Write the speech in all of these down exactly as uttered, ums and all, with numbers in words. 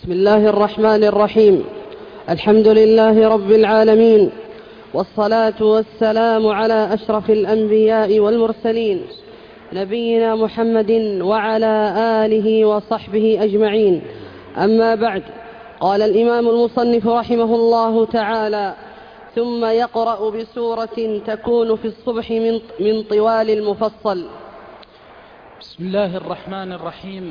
بسم الله الرحمن الرحيم. الحمد لله رب العالمين، والصلاة والسلام على أشرف الأنبياء والمرسلين، نبينا محمد وعلى آله وصحبه أجمعين. أما بعد، قال الإمام المصنف رحمه الله تعالى: ثم يقرأ بسورة تكون في الصبح من, من طوال المفصل. بسم الله الرحمن الرحيم.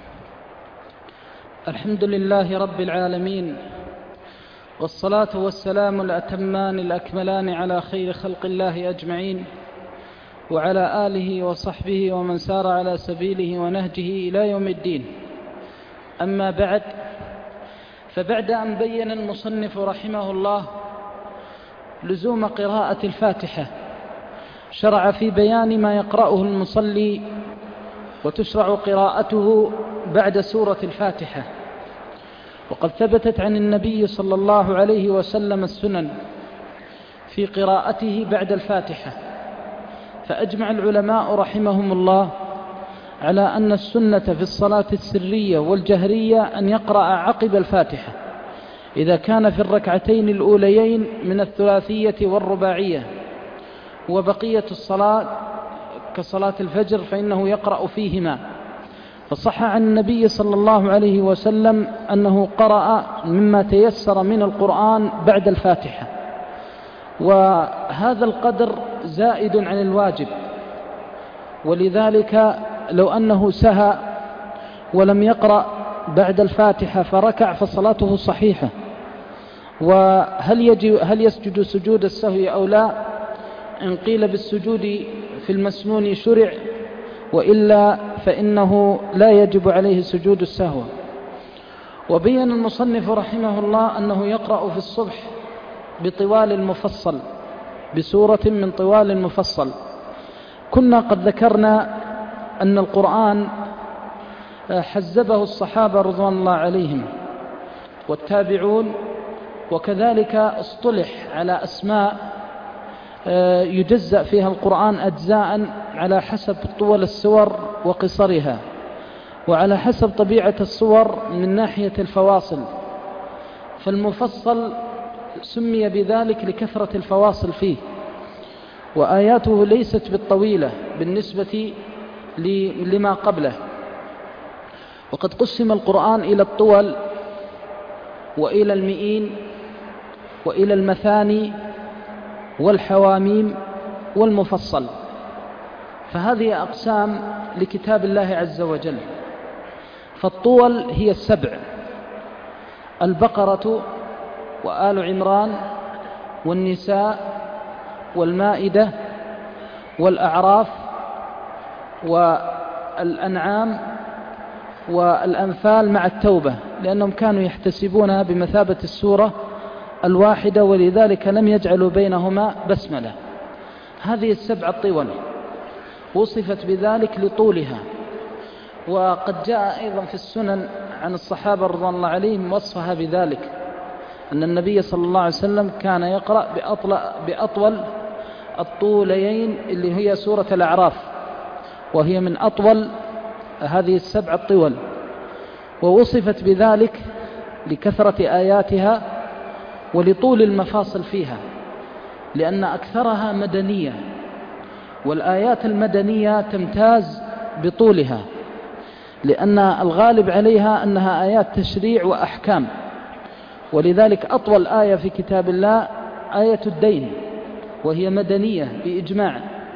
الحمد لله رب العالمين، والصلاة والسلام الأتمان الأكملان على خير خلق الله أجمعين، وعلى آله وصحبه ومن سار على سبيله ونهجه إلى يوم الدين. أما بعد، فبعد أن بين المصنف رحمه الله لزوم قراءة الفاتحة، شرع في بيان ما يقرأه المصلي وتشرع قراءته بعد سورة الفاتحة. وقد ثبتت عن النبي صلى الله عليه وسلم السنن في قراءته بعد الفاتحة، فأجمع العلماء رحمهم الله على أن السنة في الصلاة السرية والجهرية أن يقرأ عقب الفاتحة إذا كان في الركعتين الأوليين من الثلاثية والرباعية، وبقية الصلاة كصلاة الفجر فإنه يقرأ فيهما. فصح عن النبي صلى الله عليه وسلم أنه قرأ مما تيسر من القرآن بعد الفاتحة، وهذا القدر زائد عن الواجب، ولذلك لو أنه سهى ولم يقرأ بعد الفاتحة فركع فصلاته صحيحة. وهل يجب هل يسجد سجود السهو أو لا؟ إن قيل بالسجود في المسنون شرع، وإلا فإنه لا يجب عليه سجود السهو. وبين المصنف رحمه الله أنه يقرأ في الصبح بطوال المفصل، بسورة من طوال المفصل. كنا قد ذكرنا أن القرآن حزبه الصحابة رضوان الله عليهم والتابعون، وكذلك اصطلح على أسماء يجزأ فيها القرآن أجزاء على حسب طول السور وقصرها، وعلى حسب طبيعة الصور من ناحية الفواصل. فالمفصل سمي بذلك لكثرة الفواصل فيه، وآياته ليست بالطويلة بالنسبة لما قبله. وقد قسم القرآن إلى الطول وإلى المئين وإلى المثاني والحواميم والمفصل، فهذه أقسام لكتاب الله عز وجل. فالطول هي السبع: البقرة وآل عمران والنساء والمائدة والأعراف والأنعام والأنفال مع التوبة، لأنهم كانوا يحتسبونها بمثابة السورة الواحدة، ولذلك لم يجعلوا بينهما بسملة. هذه السبع الطول وصفت بذلك لطولها. وقد جاء أيضا في السنن عن الصحابة رضوان الله عليهم وصفها بذلك، أن النبي صلى الله عليه وسلم كان يقرأ بأطول الطوليين اللي هي سورة الأعراف، وهي من أطول هذه السبع الطول، ووصفت بذلك لكثرة آياتها ولطول المفاصل فيها، لأن أكثرها مدنية، والآيات المدنية تمتاز بطولها، لأن الغالب عليها أنها آيات تشريع وأحكام. ولذلك أطول آية في كتاب الله آية الدين، وهي مدنية بإجماع.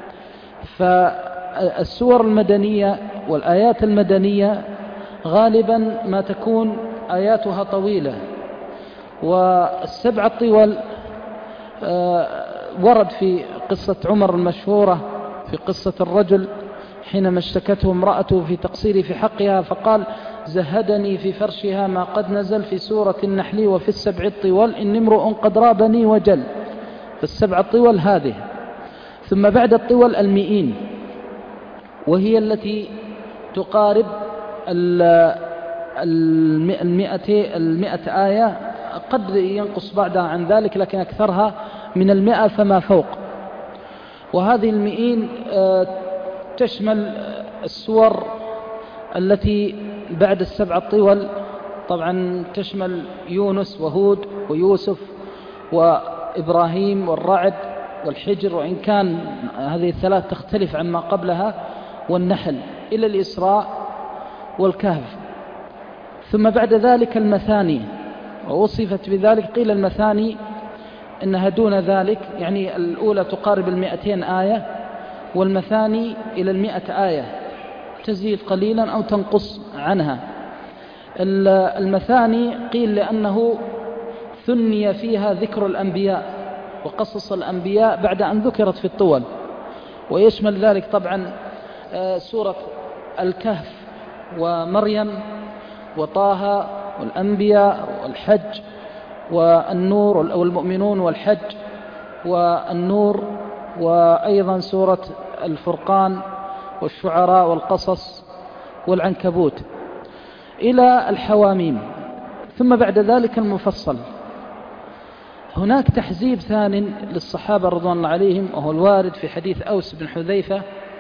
فالسور المدنية والآيات المدنية غالبا ما تكون آياتها طويلة. والسبع الطول ورد في قصة عمر المشهورة، في قصة الرجل حينما اشتكته امرأته في تقصيري في حقها، فقال: زهدني في فرشها ما قد نزل في سورة النحل وفي السبع الطول إن امرؤ قد رابني وجل. فالسبع الطول هذه. ثم بعد الطول المئين، وهي التي تقارب المئة, المئة آية، قد ينقص بعدها عن ذلك، لكن أكثرها من المئة فما فوق. وهذه المئين تشمل السور التي بعد السبع الطول طبعا تشمل يونس وهود ويوسف وإبراهيم والرعد والحجر، وإن كان هذه الثلاث تختلف عما قبلها، والنحل، إلى الإسراء والكهف. ثم بعد ذلك المثاني، ووصفت بذلك، قيل المثاني إنها دون ذلك، يعني الأولى تقارب المئتين آية، والمثاني إلى المئة آية، تزيد قليلا أو تنقص عنها. المثاني قيل لأنه ثني فيها ذكر الأنبياء وقصص الأنبياء بعد أن ذكرت في الطول، ويشمل ذلك طبعا سورة الكهف ومريم وطه والأنبياء والحج والنور والمؤمنون والحج والنور، وأيضا سورة الفرقان والشعراء والقصص والعنكبوت إلى الحواميم. ثم بعد ذلك المفصل. هناك تحزيب ثاني للصحابة رضوان الله عليهم، وهو الوارد في حديث أوس بن حذيفة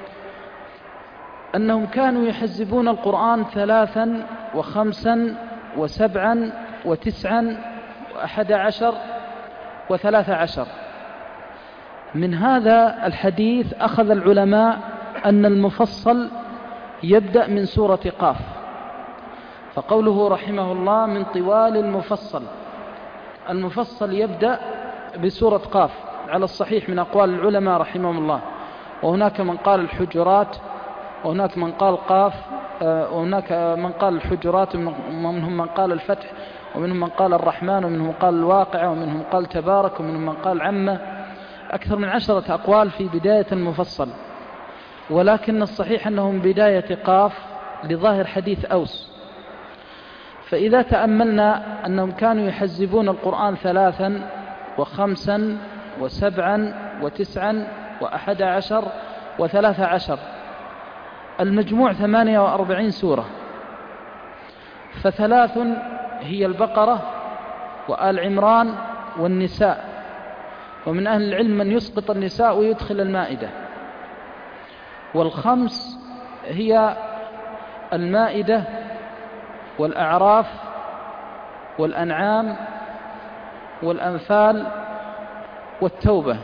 أنهم كانوا يحزبون القرآن ثلاثا وخمسا وسبعا وتسعا وأحد عشر وثلاث عشر. من هذا الحديث أخذ العلماء أن المفصل يبدأ من سورة قاف، فقوله رحمه الله من طوال المفصل، المفصل يبدأ بسورة قاف على الصحيح من أقوال العلماء رحمهم الله. وهناك من قال الحجرات، وهناك من قال قاف، وهناك من قال الحجرات، ومنهم من قال الفتح، ومنهم من قال الرحمن، ومنهم من قال الواقع، ومنهم من قال تبارك، ومنهم من قال عمه. أكثر من عشرة أقوال في بداية المفصل، ولكن الصحيح أنهم بداية قاف لظاهر حديث أوس. فإذا تأملنا أنهم كانوا يحزبون القرآن ثلاثا وخمسا وسبعا وتسعا وأحد عشر وثلاث عشر، المجموع ثمانية وأربعين سورة، فثلاث هي البقرة وآل عمران والنساء، ومن أهل العلم من يسقط النساء ويدخل المائدة، والخمس هي المائدة والأعراف والأنعام والأنفال والتوبة،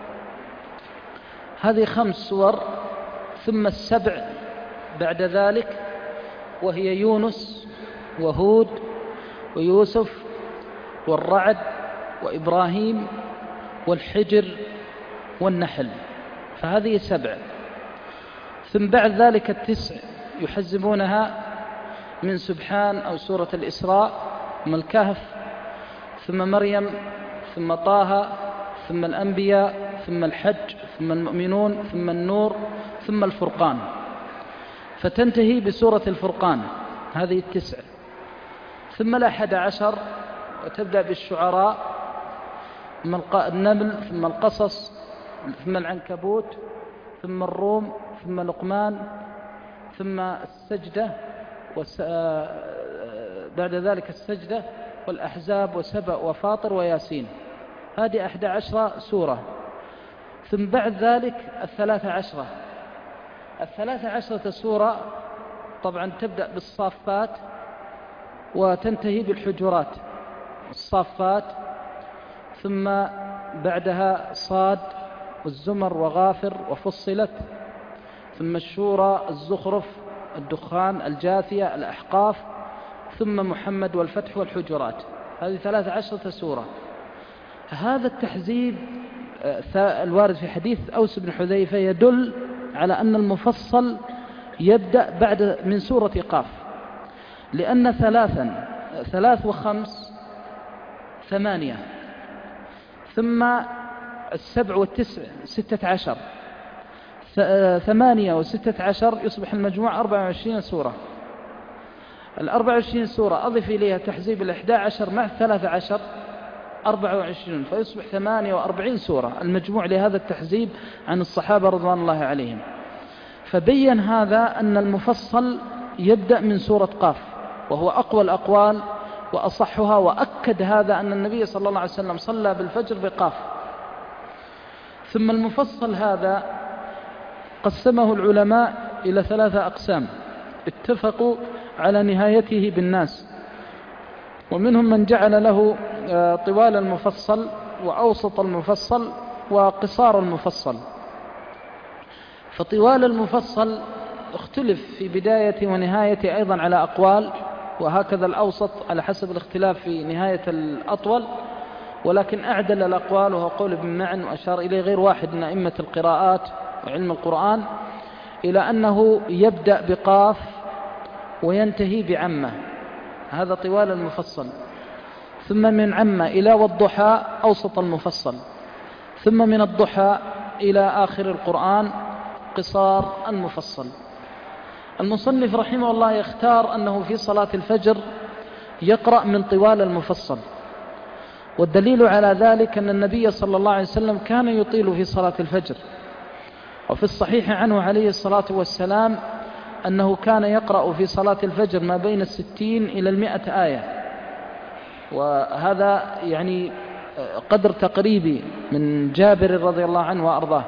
هذه خمس سور. ثم السبع بعد ذلك وهي يونس وهود ويوسف والرعد وإبراهيم والحجر والنحل، فهذه سبع. ثم بعد ذلك التسع يحزبونها من سبحان أو سورة الإسراء، ثم الكهف، ثم مريم، ثم طه، ثم الأنبياء، ثم الحج، ثم المؤمنون، ثم النور، ثم الفرقان، فتنتهي بسورة الفرقان، هذه التسع. ثم الأحد عشر وتبدأ بالشعراء، ثم النمل، ثم القصص، ثم العنكبوت، ثم الروم، ثم لقمان، ثم السجدة، بعد ذلك السجدة والأحزاب وسبأ وفاطر وياسين، هذه أحد عشرة سورة. ثم بعد ذلك الثلاث عشرة، الثلاث عشرة سورة طبعا تبدأ بالصافات وتنتهي بالحجرات، الصافات، ثم بعدها صاد والزمر وغافر وفصلت، ثم الشورى، الزخرف، الدخان، الجاثية، الأحقاف، ثم محمد والفتح والحجرات، هذه ثلاث عشرة سورة. هذا التحزيب الوارد في حديث أوس بن حذيفة يدل على أن المفصل يبدأ بعد من سورة قاف، لأن ثلاثا ثلاث وخمس ثمانية، ثم السبع والتسع ستة عشر، ثمانية وستة عشر يصبح المجموع أربعة وعشرين سورة. الأربعة وعشرين سورة أضف إليها تحزيب الإحدى عشر مع الثلاثة عشر أربعة وعشرين، فيصبح ثمانية وأربعين سورة المجموع لهذا التحزيب عن الصحابة رضوان الله عليهم. فبين هذا أن المفصل يبدأ من سورة قاف، وهو أقوى الأقوال وأصحها، وأكد هذا أن النبي صلى الله عليه وسلم صلى بالفجر بقاف. ثم المفصل هذا قسمه العلماء إلى ثلاثة أقسام اتفقوا على نهايته بالناس، ومنهم من جعل له طوال المفصل وأوسط المفصل وقصار المفصل. فطوال المفصل اختلف في بداية ونهاية أيضا على أقوال، وهكذا الأوسط على حسب الاختلاف في نهاية الأطول، ولكن أعدل الأقوال وهو قول ابن معن وأشار إليه غير واحد من أئمة القراءات وعلم القرآن إلى أنه يبدأ بقاف وينتهي بعمة، هذا طوال المفصل. ثم من عمة إلى والضحى أوسط المفصل. ثم من الضحى إلى آخر القرآن قصار المفصل. المصنف رحمه الله يختار أنه في صلاة الفجر يقرأ من طوال المفصل، والدليل على ذلك أن النبي صلى الله عليه وسلم كان يطيل في صلاة الفجر، وفي الصحيح عنه عليه الصلاة والسلام أنه كان يقرأ في صلاة الفجر ما بين الستين إلى المئة آية، وهذا يعني قدر تقريبي من جابر رضي الله عنه وأرضاه.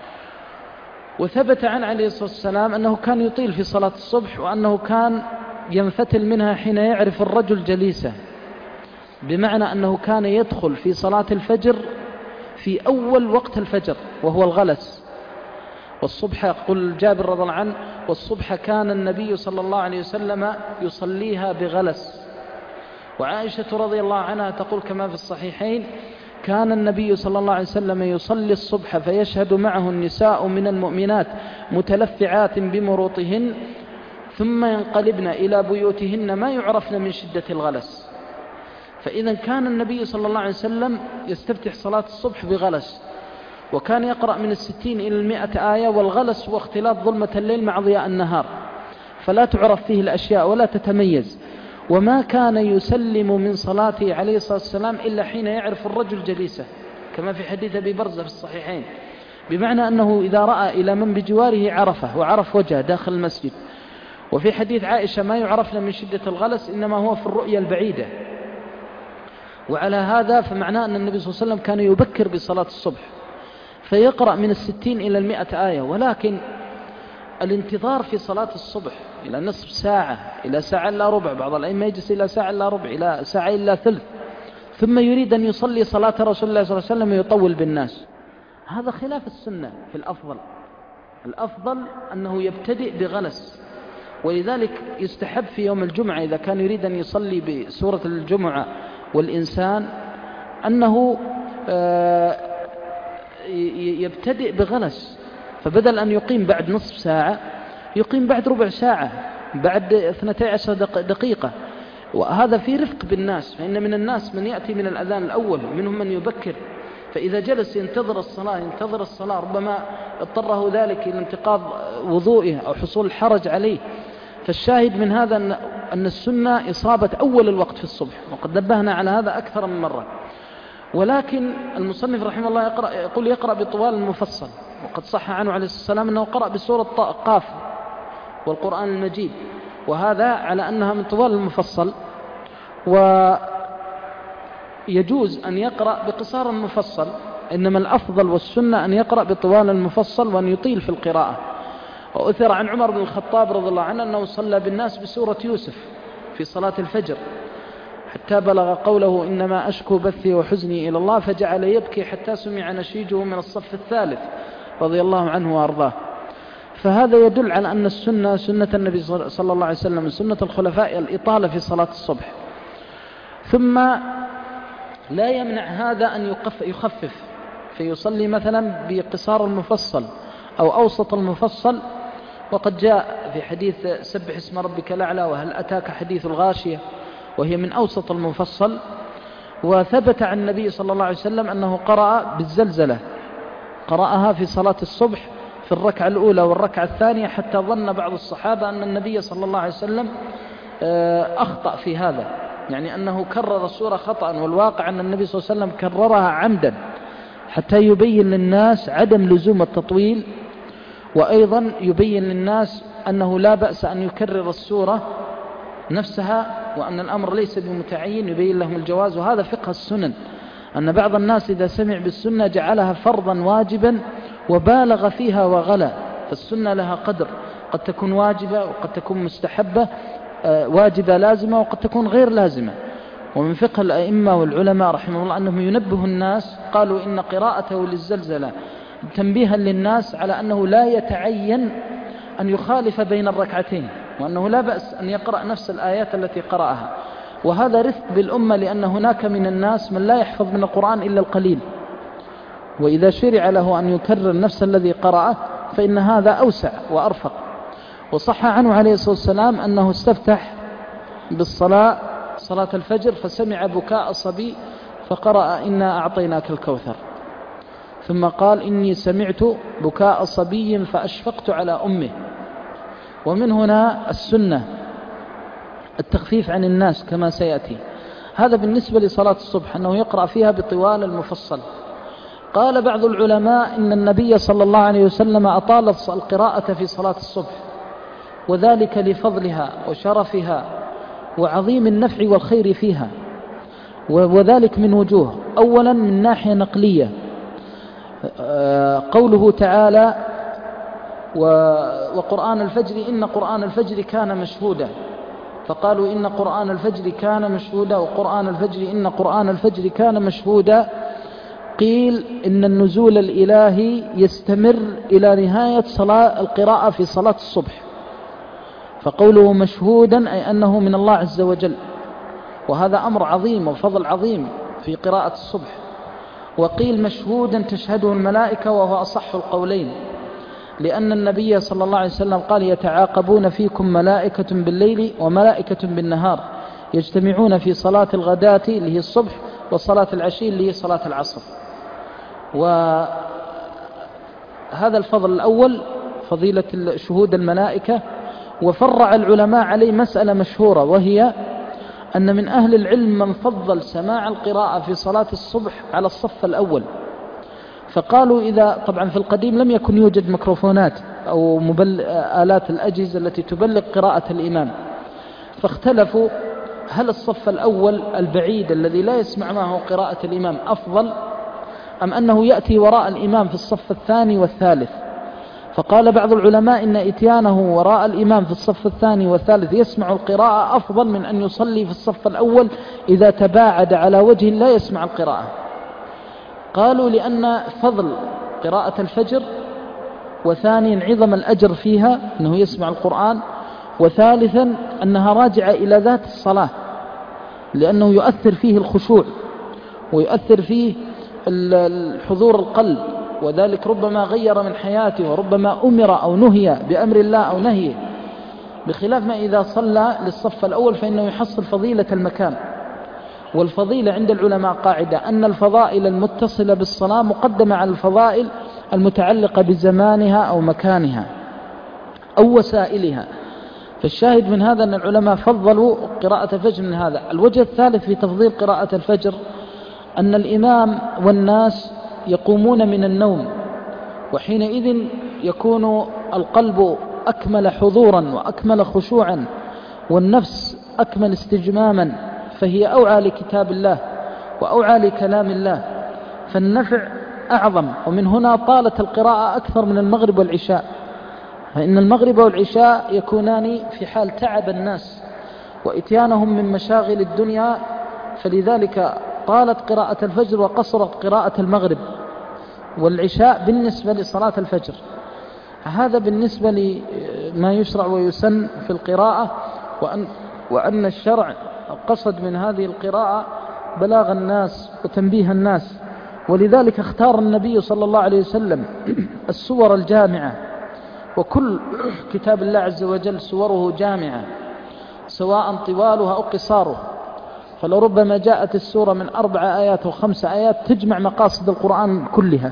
وثبت عن عليه الصلاة والسلام أنه كان يطيل في صلاة الصبح، وأنه كان ينفتل منها حين يعرف الرجل جليسه، بمعنى أنه كان يدخل في صلاة الفجر في أول وقت الفجر وهو الغلس. والصبح يقول جابر رضي الله عنه والصبح كان النبي صلى الله عليه وسلم يصليها بغلس. وعائشة رضي الله عنها تقول كما في الصحيحين كان النبي صلى الله عليه وسلم يصلي الصبح فيشهد معه النساء من المؤمنات متلفعات بمروطهن ثم ينقلبن إلى بيوتهن ما يعرفن من شدة الغلس. فإذا كان النبي صلى الله عليه وسلم يستفتح صلاة الصبح بغلس، وكان يقرأ من الستين إلى المئة آية، والغلس هو اختلاط ظلمة الليل مع ضياء النهار، فلا تعرف فيه الأشياء ولا تتميز. وما كان يسلم من صلاته عليه الصلاة والسلام إلا حين يعرف الرجل جليسه، كما في حديث أبي برزة في الصحيحين، بمعنى أنه إذا رأى إلى من بجواره عرفه وعرف وجهه داخل المسجد. وفي حديث عائشة ما يعرفنا من شدة الغلس إنما هو في الرؤية البعيدة. وعلى هذا فمعناه أن النبي صلى الله عليه وسلم كان يبكر بصلاة الصبح فيقرأ من الستين إلى المئة آية، ولكن الانتظار في صلاة الصبح إلى نصف ساعة إلى ساعة إلا ربع، بعض الأئمة يجلس إلى ساعة إلا ربع إلى ساعة إلا ثلث، ثم يريد أن يصلي صلاة رسول الله صلى الله عليه وسلم ويطول بالناس، هذا خلاف السنة. في الأفضل الأفضل أنه يبتدئ بغلس، ولذلك يستحب في يوم الجمعة إذا كان يريد أن يصلي بسورة الجمعة والإنسان أنه يبتدئ بغلس، فبدل أن يقيم بعد نصف ساعة يقيم بعد ربع ساعة، بعد اثنتي عشر دقيقة. وهذا في رفق بالناس، فإن من الناس من يأتي من الأذان الأول، منهم من يبكر، فإذا جلس ينتظر الصلاة ينتظر الصلاة ربما اضطره ذلك إلى انتقاض وضوئه أو حصول الحرج عليه. فالشاهد من هذا أن, أن السنة إصابة أول الوقت في الصبح، وقد نبهنا على هذا أكثر من مرة. ولكن المصنف رحمه الله يقرأ يقول يقرأ بطوال المفصل، وقد صح عنه عليه الصلاة والسلام أنه قرأ بسورة قاف والقرآن المجيد، وهذا على أنها من طوال المفصل. ويجوز أن يقرأ بقصار المفصل، إنما الأفضل والسنة أن يقرأ بطوال المفصل وأن يطيل في القراءة. وأثر عن عمر بن الخطاب رضي الله عنه أنه صلى بالناس بسورة يوسف في صلاة الفجر حتى بلغ قوله إنما أشكو بثي وحزني إلى الله، فجعل يبكي حتى سمع نشيجه من الصف الثالث رضي الله عنه وأرضاه. فهذا يدل على أن السنة سنة النبي صلى الله عليه وسلم سنة الخلفاء الإطالة في صلاة الصبح. ثم لا يمنع هذا أن يخفف فيصلي مثلا بقصار المفصل أو أوسط المفصل، وقد جاء في حديث سبح اسم ربك الأعلى وهل أتاك حديث الغاشية وهي من أوسط المفصل. وثبت عن النبي صلى الله عليه وسلم أنه قرأ بالزلزلة، قرأها في صلاة الصبح في الركعة الأولى والركعة الثانية، حتى ظن بعض الصحابة أن النبي صلى الله عليه وسلم أخطأ في هذا، يعني أنه كرر السورة خطأ، والواقع أن النبي صلى الله عليه وسلم كررها عمدا حتى يبين للناس عدم لزوم التطويل، وأيضا يبين للناس أنه لا بأس أن يكرر السورة نفسها، وأن الأمر ليس بمتعين، يبين لهم الجواز. وهذا فقه السنن، أن بعض الناس إذا سمع بالسنة جعلها فرضا واجبا وبالغ فيها وغلا. فالسنة لها قدر، قد تكون واجبة وقد تكون مستحبة، واجبة لازمة وقد تكون غير لازمة. ومن فقه الأئمة والعلماء رحمه الله أنهم ينبه الناس، قالوا إن قراءته للزلزلة تنبيها للناس على أنه لا يتعين أن يخالف بين الركعتين، وأنه لا بأس أن يقرأ نفس الآيات التي قرأها. وهذا رفق بالأمة، لأن هناك من الناس من لا يحفظ من القرآن إلا القليل، وإذا شرع له أن يكرر نفس الذي قرأه فإن هذا أوسع وأرفق. وصح عنه عليه الصلاة والسلام أنه استفتح بالصلاة صلاة الفجر فسمع بكاء الصبي فقرأ إنا أعطيناك الكوثر، ثم قال إني سمعت بكاء صبي فأشفقت على أمه. ومن هنا السنة التخفيف عن الناس كما سيأتي. هذا بالنسبة لصلاة الصبح أنه يقرأ فيها بطوال المفصل. قال بعض العلماء إن النبي صلى الله عليه وسلم أطال القراءة في صلاة الصبح، وذلك لفضلها وشرفها وعظيم النفع والخير فيها، وذلك من وجوه. أولا من ناحية نقلية، قوله تعالى وقرآن الفجر إن قرآن الفجر كان مشهودا، فقالوا إن قرآن الفجر كان مشهودا وقرآن الفجر إن قرآن الفجر كان مشهودا. قيل إن النزول الإلهي يستمر إلى نهاية صلاة القراءة في صلاة الصبح، فقوله مشهودا أي أنه من الله عز وجل، وهذا أمر عظيم وفضل عظيم في قراءة الصبح. وقيل مشهودا تشهده الملائكة، وهو أصح القولين، لأن النبي صلى الله عليه وسلم قال يتعاقبون فيكم ملائكة بالليل وملائكة بالنهار يجتمعون في صلاة الغداة اللي هي الصبح وصلاة العشي اللي هي صلاة العصر. وهذا الفضل الأول فضيلة شهود الملائكة. وفرع العلماء عليه مسألة مشهورة، وهي أن من أهل العلم من فضل سماع القراءة في صلاة الصبح على الصف الأول، فقالوا إذا طبعا في القديم لم يكن يوجد ميكروفونات أو مبل... آلات الأجهزة التي تبلغ قراءة الإمام، فاختلفوا هل الصف الأول البعيد الذي لا يسمع معه قراءة الإمام أفضل، أم أنه يأتي وراء الإمام في الصف الثاني والثالث. فقال بعض العلماء إن إتيانه وراء الإمام في الصف الثاني والثالث يسمع القراءة أفضل من أن يصلي في الصف الأول إذا تباعد على وجه لا يسمع القراءة. قالوا لأن فضل قراءة الفجر، وثانيا عظم الأجر فيها أنه يسمع القرآن، وثالثا أنها راجعة إلى ذات الصلاة، لأنه يؤثر فيه الخشوع ويؤثر فيه الحضور القلب، وذلك ربما غير من حياته وربما أمر أو نهي بأمر الله أو نهيه، بخلاف ما إذا صلى للصف الأول فإنه يحصل فضيلة المكان. والفضيلة عند العلماء قاعدة أن الفضائل المتصلة بالصلاة مقدمة على الفضائل المتعلقة بزمانها أو مكانها أو وسائلها. فالشاهد من هذا أن العلماء فضلوا قراءة الفجر من هذا. الوجه الثالث في تفضيل قراءة الفجر أن الإمام والناس يقومون من النوم، وحينئذ يكون القلب أكمل حضورا وأكمل خشوعا والنفس أكمل استجماما، فهي أوعى لكتاب الله وأوعى لكلام الله، فالنفع أعظم. ومن هنا طالت القراءة أكثر من المغرب والعشاء، فإن المغرب والعشاء يكونان في حال تعب الناس وإتيانهم من مشاغل الدنيا، فلذلك طالت قراءة الفجر وقصرت قراءة المغرب والعشاء بالنسبة لصلاة الفجر. هذا بالنسبة لما يشرع ويسن في القراءة، وأن, وأن الشرع قصد من هذه القراءة بلاغ الناس وتنبيه الناس، ولذلك اختار النبي صلى الله عليه وسلم السور الجامعة، وكل كتاب الله عز وجل سوره جامعة سواء طوالها أو قصارها، فلربما جاءت السورة من أربع آيات وخمس آيات تجمع مقاصد القرآن كلها،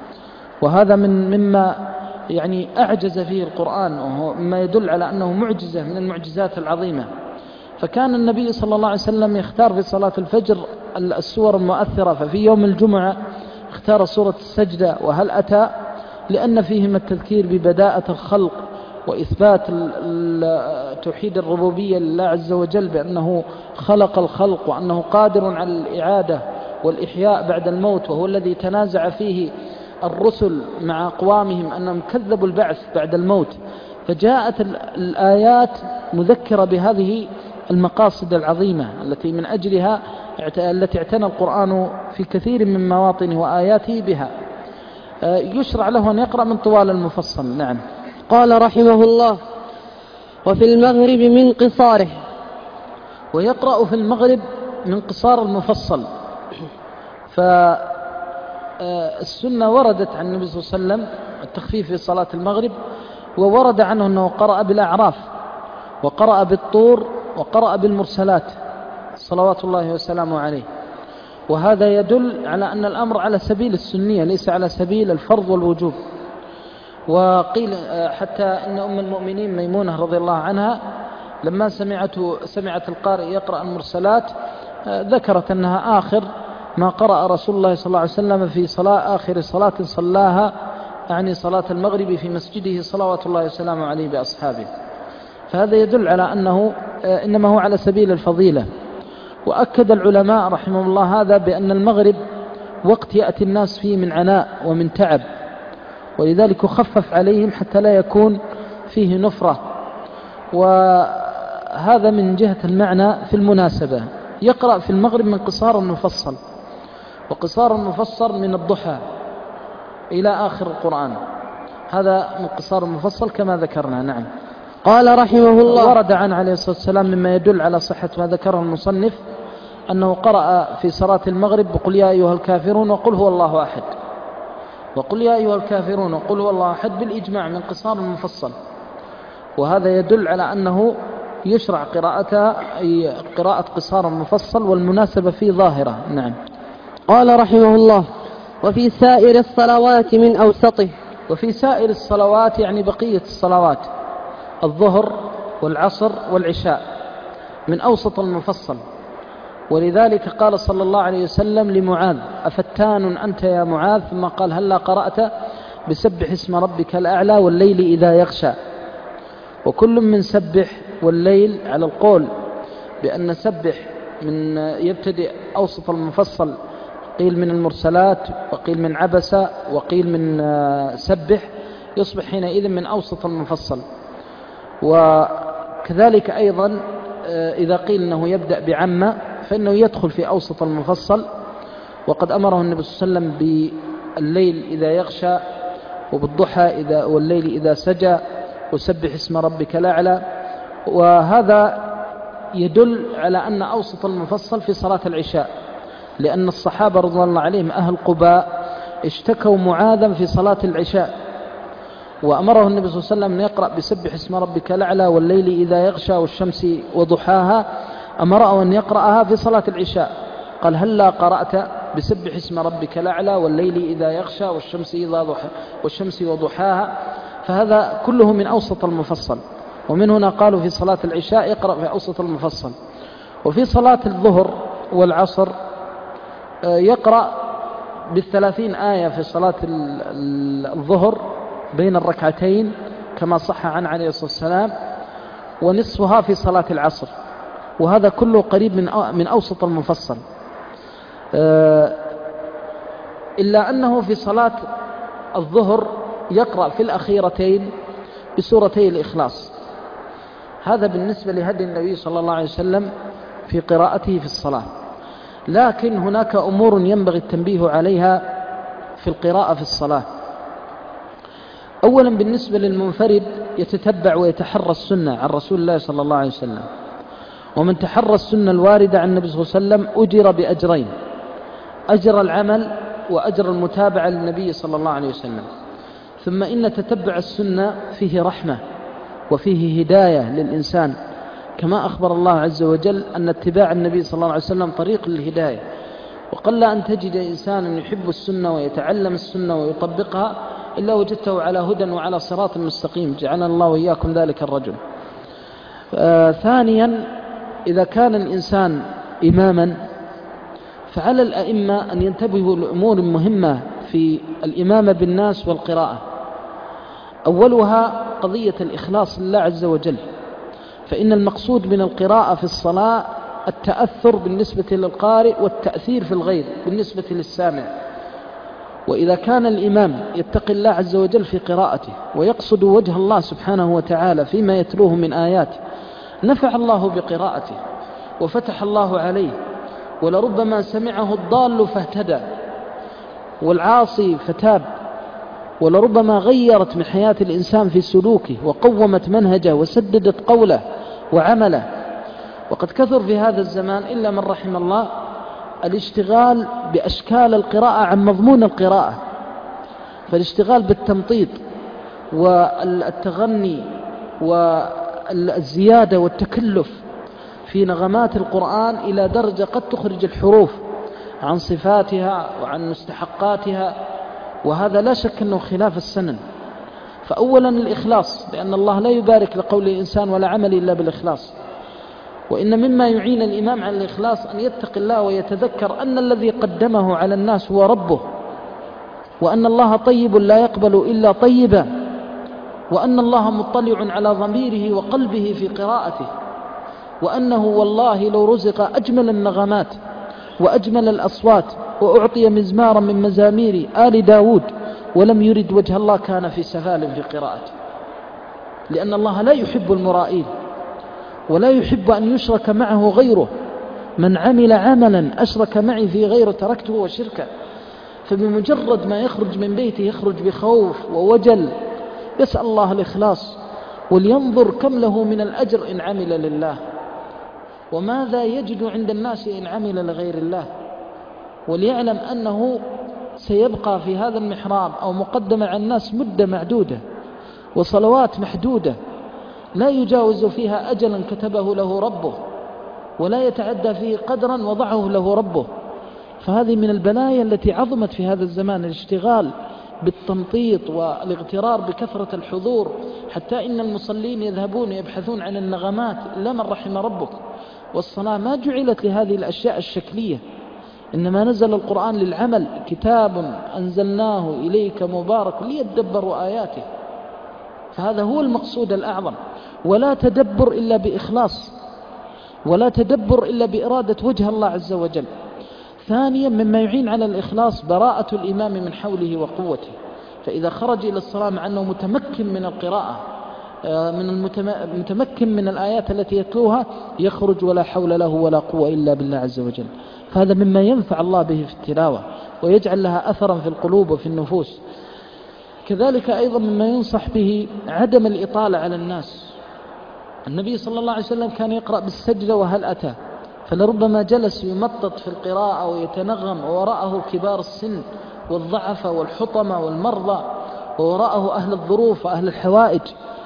وهذا من مما يعني أعجز فيه القرآن، وهو مما يدل على أنه معجزة من المعجزات العظيمة. فكان النبي صلى الله عليه وسلم يختار في صلاة الفجر السور المؤثرة، ففي يوم الجمعة اختار سورة السجدة وهل أتى، لأن فيهما التذكير ببداءة الخلق وإثبات توحيد الربوبية لله عز وجل بأنه خلق الخلق وأنه قادر على الإعادة والإحياء بعد الموت، وهو الذي تنازع فيه الرسل مع أقوامهم أنهم كذبوا البعث بعد الموت. فجاءت الآيات مذكرة بهذه المقاصد العظيمة التي من أجلها التي اعتنى القرآن في كثير من مواطنه وآياته بها. يشرع له أن يقرأ من طوال المفصل. نعم. قال رحمه الله: وفي المغرب من قصاره. ويقرأ في المغرب من قصار المفصل. فالسنة وردت عن النبي صلى الله عليه وسلم التخفيف في صلاة المغرب، وورد عنه أنه قرأ بالأعراف وقرأ بالطور وقرأ بالمرسلات صلوات الله وسلامه عليه. وهذا يدل على أن الأمر على سبيل السنية ليس على سبيل الفرض والوجوب. وقيل حتى أن أم المؤمنين ميمونة رضي الله عنها لما سمعت سمعت القارئ يقرأ المرسلات ذكرت أنها آخر ما قرأ رسول الله صلى الله عليه وسلم في صلاة آخر صلاة صلاها، يعني صلاة المغرب في مسجده صلوات الله وسلامه عليه بأصحابه. فهذا يدل على أنه إنما هو على سبيل الفضيلة. وأكد العلماء رحمهم الله هذا بأن المغرب وقت يأتي الناس فيه من عناء ومن تعب، ولذلك يخفف عليهم حتى لا يكون فيه نفرة. وهذا من جهة المعنى. في المناسبة يقرأ في المغرب من قصار المفصل، وقصار المفصل من الضحى إلى آخر القرآن، هذا من قصار المفصل كما ذكرنا. نعم. قال رحمه الله: ورد عن عليه الصلاة والسلام مما يدل على صحة ما ذكره المصنف أنه قرأ في صلاة المغرب بقل يا أيها الكافرون وقل هو الله أحد، وقل يا أيها الكافرون وقل هو الله أحد بالإجماع من قصار المفصل. وهذا يدل على أنه يشرع قراءتها أي قراءة قصار المفصل، والمناسبة فيه ظاهرة. نعم. قال رحمه الله: وفي سائر الصلوات من أوسطه. وفي سائر الصلوات يعني بقية الصلوات الظهر والعصر والعشاء من أوسط المفصل. ولذلك قال صلى الله عليه وسلم لمعاذ: أفتان أنت يا معاذ؟ ثم قال: هلا قرأت بسبح اسم ربك الأعلى والليل إذا يغشى. وكل من سبح والليل على القول بأن سبح من يبتدئ أوسط المفصل، قيل من المرسلات وقيل من عبس وقيل من سبح، يصبح حينئذ من أوسط المفصل. وكذلك أيضا إذا قيل أنه يبدأ بعمة فإنه يدخل في أوسط المفصل، وقد أمره النبي صلى الله عليه وسلم بالليل إذا يغشى وبالضحى إذا والليل إذا سجى وسبح اسم ربك الأعلى. وهذا يدل على أن أوسط المفصل في صلاة العشاء، لأن الصحابة رضي الله عليهم أهل قباء اشتكوا معاذا في صلاة العشاء، وأمره النبي صلى الله عليه وسلم أن يقرأ بسبح اسم ربك الأعلى والليل إذا يغشى والشمس وضحاها، أمره أن يقرأها في صلاة العشاء. قال: هلا قرأت بسبح اسم ربك الأعلى والليل إذا يغشى والشمس إذا ضحى والشمس وضحاها. فهذا كله من أوسط المفصل. ومن هنا قالوا في صلاة العشاء يقرأ في أوسط المفصل. وفي صلاة الظهر والعصر يقرأ بالثلاثين آية في صلاة الظهر بين الركعتين كما صح عن عليه الصلاة والسلام، ونصفها في صلاة العصر. وهذا كله قريب من من أوسط المفصل، إلا أنه في صلاة الظهر يقرأ في الأخيرتين بسورتي الإخلاص. هذا بالنسبة لهدي النبي صلى الله عليه وسلم في قراءته في الصلاة. لكن هناك أمور ينبغي التنبيه عليها في القراءة في الصلاة. أولا بالنسبة للمنفرد يتتبع ويتحرى السنة عن رسول الله صلى الله عليه وسلم، ومن تحرى السنة الواردة عن النبي صلى الله عليه وسلم أجر بأجرين: أجر العمل وأجر المتابعة للنبي صلى الله عليه وسلم. ثم إن تتبع السنة فيه رحمة وفيه هداية للإنسان، كما أخبر الله عز وجل أن اتباع النبي صلى الله عليه وسلم طريق للهداية. وقل أن تجد إنسانا يحب السنة ويتعلم السنة ويطبقها إلا وجدته على هدى وعلى صراط مستقيم، جعلنا الله وإياكم ذلك الرجل. آه ثانيا إذا كان الإنسان إماما فعلى الأئمة أن ينتبهوا لأمور مهمة في الإمامة بالناس والقراءة. أولها قضية الإخلاص لله عز وجل، فإن المقصود من القراءة في الصلاة التأثر بالنسبة للقارئ والتأثير في الغير بالنسبة للسامع. وإذا كان الإمام يتقي الله عز وجل في قراءته ويقصد وجه الله سبحانه وتعالى فيما يتلوه من آياته، نفع الله بقراءته وفتح الله عليه، ولربما سمعه الضال فاهتدى والعاصي فتاب، ولربما غيرت من حياة الإنسان في سلوكه وقومت منهجه وسددت قوله وعمله. وقد كثر في هذا الزمان إلا من رحم الله الاشتغال بأشكال القراءة عن مضمون القراءة، فالاشتغال بالتمطيط والتغني والزيادة والتكلف في نغمات القرآن إلى درجة قد تخرج الحروف عن صفاتها وعن مستحقاتها، وهذا لا شك أنه خلاف السنن. فأولا الإخلاص، لأن الله لا يبارك لقول الإنسان ولا عمل إلا بالإخلاص. وإن مما يعين الإمام على الإخلاص أن يتقي الله ويتذكر أن الذي قدمه على الناس هو ربه، وأن الله طيب لا يقبل إلا طيبا، وأن الله مطلع على ضميره وقلبه في قراءته، وأنه والله لو رزق أجمل النغمات وأجمل الأصوات وأعطي مزمارا من مزامير آل داود ولم يرد وجه الله كان في سفال في قراءته، لأن الله لا يحب المرائين ولا يحب أن يشرك معه غيره. من عمل عملا أشرك معي في غيره تركته وشركه. فبمجرد ما يخرج من بيته يخرج بخوف ووجل، يسأل الله الإخلاص، ولينظر كم له من الأجر إن عمل لله، وماذا يجد عند الناس إن عمل لغير الله، وليعلم أنه سيبقى في هذا المحراب أو مقدمة على الناس مدة معدودة وصلوات محدودة لا يجاوز فيها أجلا كتبه له ربه، ولا يتعدى فيه قدرا وضعه له ربه. فهذه من البلايا التي عظمت في هذا الزمان، الاشتغال بالتمطيط والاغترار بكثرة الحضور، حتى إن المصلين يذهبون يبحثون عن النغمات إلا من رحم ربك. والصلاة ما جعلت لهذه الأشياء الشكلية، إنما نزل القرآن للعمل، كتاب أنزلناه إليك مبارك ليدبروا آياته. فهذا هو المقصود الأعظم، ولا تدبر إلا بإخلاص، ولا تدبر إلا بإرادة وجه الله عز وجل. ثانيا مما يعين على الإخلاص براءة الإمام من حوله وقوته، فإذا خرج إلى الصلاة مع أنه متمكن من القراءة، من المتمكن من الآيات التي يتلوها، يخرج ولا حول له ولا قوة إلا بالله عز وجل. فهذا مما ينفع الله به في التلاوة ويجعل لها أثرا في القلوب وفي النفوس. كذلك أيضا مما ينصح به عدم الإطالة على الناس. النبي صلى الله عليه وسلم كان يقرأ بالسجدة وهل أتى، فلربما جلس يمطط في القراءة ويتنغم، ووراءه كبار السن والضعف والحطمة والمرضى، ووراءه أهل الظروف وأهل الحوائج.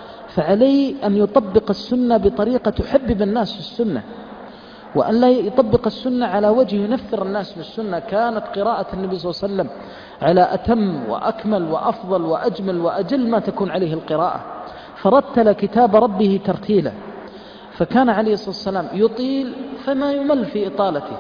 فعليه أن يطبق السنة بطريقة تحبب الناس في السنة، وأن لا يطبق السنة على وجه ينفر الناس في السنة. كانت قراءة النبي صلى الله عليه وسلم على أتم وأكمل وأفضل وأجمل وأجل ما تكون عليه القراءة، فرتل كتاب ربه ترتيلا. فكان عليه الصلاة والسلام يطيل فما يمل في إطالته،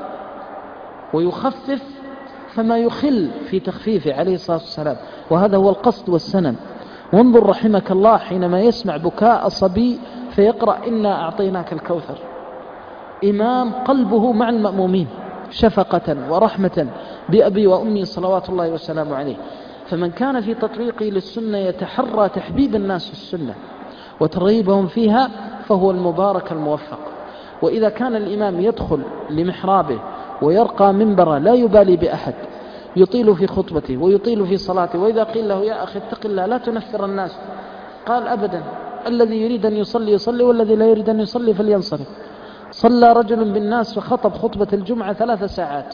ويخفف فما يخل في تخفيفه عليه الصلاة والسلام، وهذا هو القصد والسنن. وانظر رحمك الله حينما يسمع بكاء صبي فيقرأ إنا أعطيناك الكوثر، إمام قلبه مع المأمومين شفقة ورحمة بأبي وأمي صلوات الله وسلامه عليه. فمن كان في تطبيقه للسنة يتحرى تحبيب الناس في السنة وترغيبهم فيها فهو المبارك الموفق. وإذا كان الإمام يدخل لمحرابه ويرقى منبره لا يبالي بأحد، يطيل في خطبته ويطيل في صلاته، وإذا قيل له يا أخي اتق الله لا تنفر الناس، قال أبدا، الذي يريد أن يصلي يصلي، والذي لا يريد أن يصلي فلينصرف. صلى رجل بالناس فخطب خطبة الجمعة ثلاث ساعات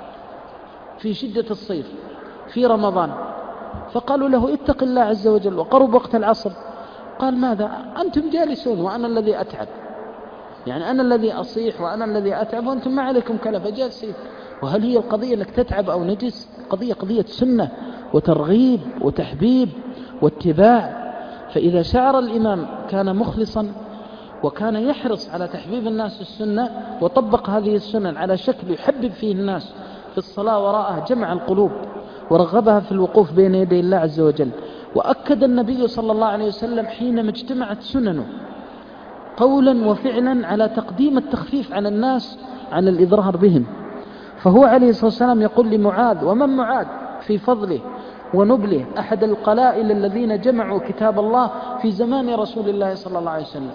في شدة الصيف في رمضان، فقالوا له اتق الله عز وجل، وقرب وقت العصر، قال ماذا أنتم جالسون وأنا الذي أتعب، يعني أنا الذي أصيح وأنا الذي أتعب وأنتم ما عليكم كلفة جالسين. وهل هي القضية أنك تتعب أو نجس؟ قضية قضية سنة وترغيب وتحبيب واتباع. فإذا شعر الإمام كان مخلصا وكان يحرص على تحبيب الناس السنة وطبق هذه السنن على شكل يحبب فيه الناس في الصلاة وراءه، جمع القلوب ورغبها في الوقوف بين يدي الله عز وجل. وأكد النبي صلى الله عليه وسلم حينما اجتمعت سننه قولا وفعلا على تقديم التخفيف على الناس عن الإضرار بهم. فهو عليه الصلاة والسلام يقول لمعاذ، ومن معاذ في فضله ونبله، أحد القلائل الذين جمعوا كتاب الله في زمان رسول الله صلى الله عليه وسلم،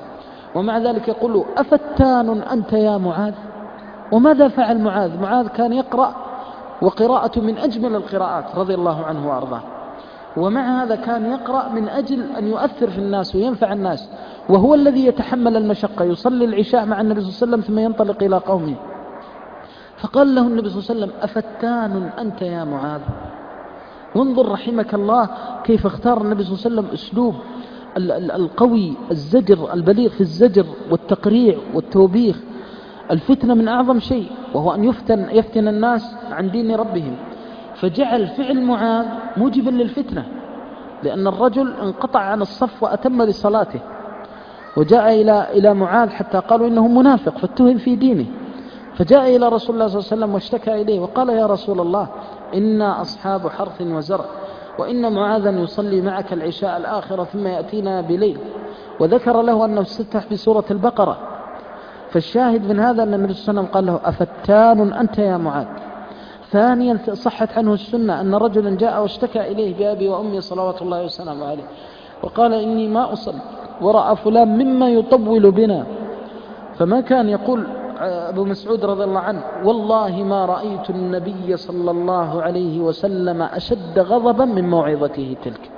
ومع ذلك يقول أفتان أنت يا معاذ. وماذا فعل معاذ؟ معاذ كان يقرأ وقراءة من أجمل القراءات رضي الله عنه وأرضاه، ومع هذا كان يقرأ من أجل أن يؤثر في الناس وينفع الناس، وهو الذي يتحمل المشقة، يصلي العشاء مع النبي صلى الله عليه وسلم ثم ينطلق إلى قومه. فقال له النبي صلى الله عليه وسلم أفتان أنت يا معاذ. وانظر رحمك الله كيف اختار النبي صلى الله عليه وسلم أسلوب القوي الزجر البليغ في الزجر والتقريع والتوبيخ. الفتنة من أعظم شيء، وهو أن يفتن, يفتن الناس عن دين ربهم، فجعل فعل معاذ موجبا للفتنة، لأن الرجل انقطع عن الصف وأتم لصلاته، وجاء إلى إلى معاذ حتى قالوا إنه منافق فاتهم في دينه، فجاء إلى رسول الله صلى الله عليه وسلم واشتكى إليه وقال يا رسول الله إنا أصحاب حرث وزرع، وإن معاذا يصلي معك العشاء الآخرة ثم يأتينا بليل، وذكر له أنه استفتح بسورة البقرة. فالشاهد من هذا أن النبي صلى الله عليه وسلم قال له أفتان أنت يا معاذ. ثانيا صحت عنه السنة أن رجلا جاء واشتكى إليه بأبي وأمي صلوات الله وسلامه عليه، وقال إني ما أصلي ورأى فلان مما يطول بنا، فما كان يقول أبو مسعود رضي الله عنه والله ما رأيت النبي صلى الله عليه وسلم أشد غضبا من موعظته تلك.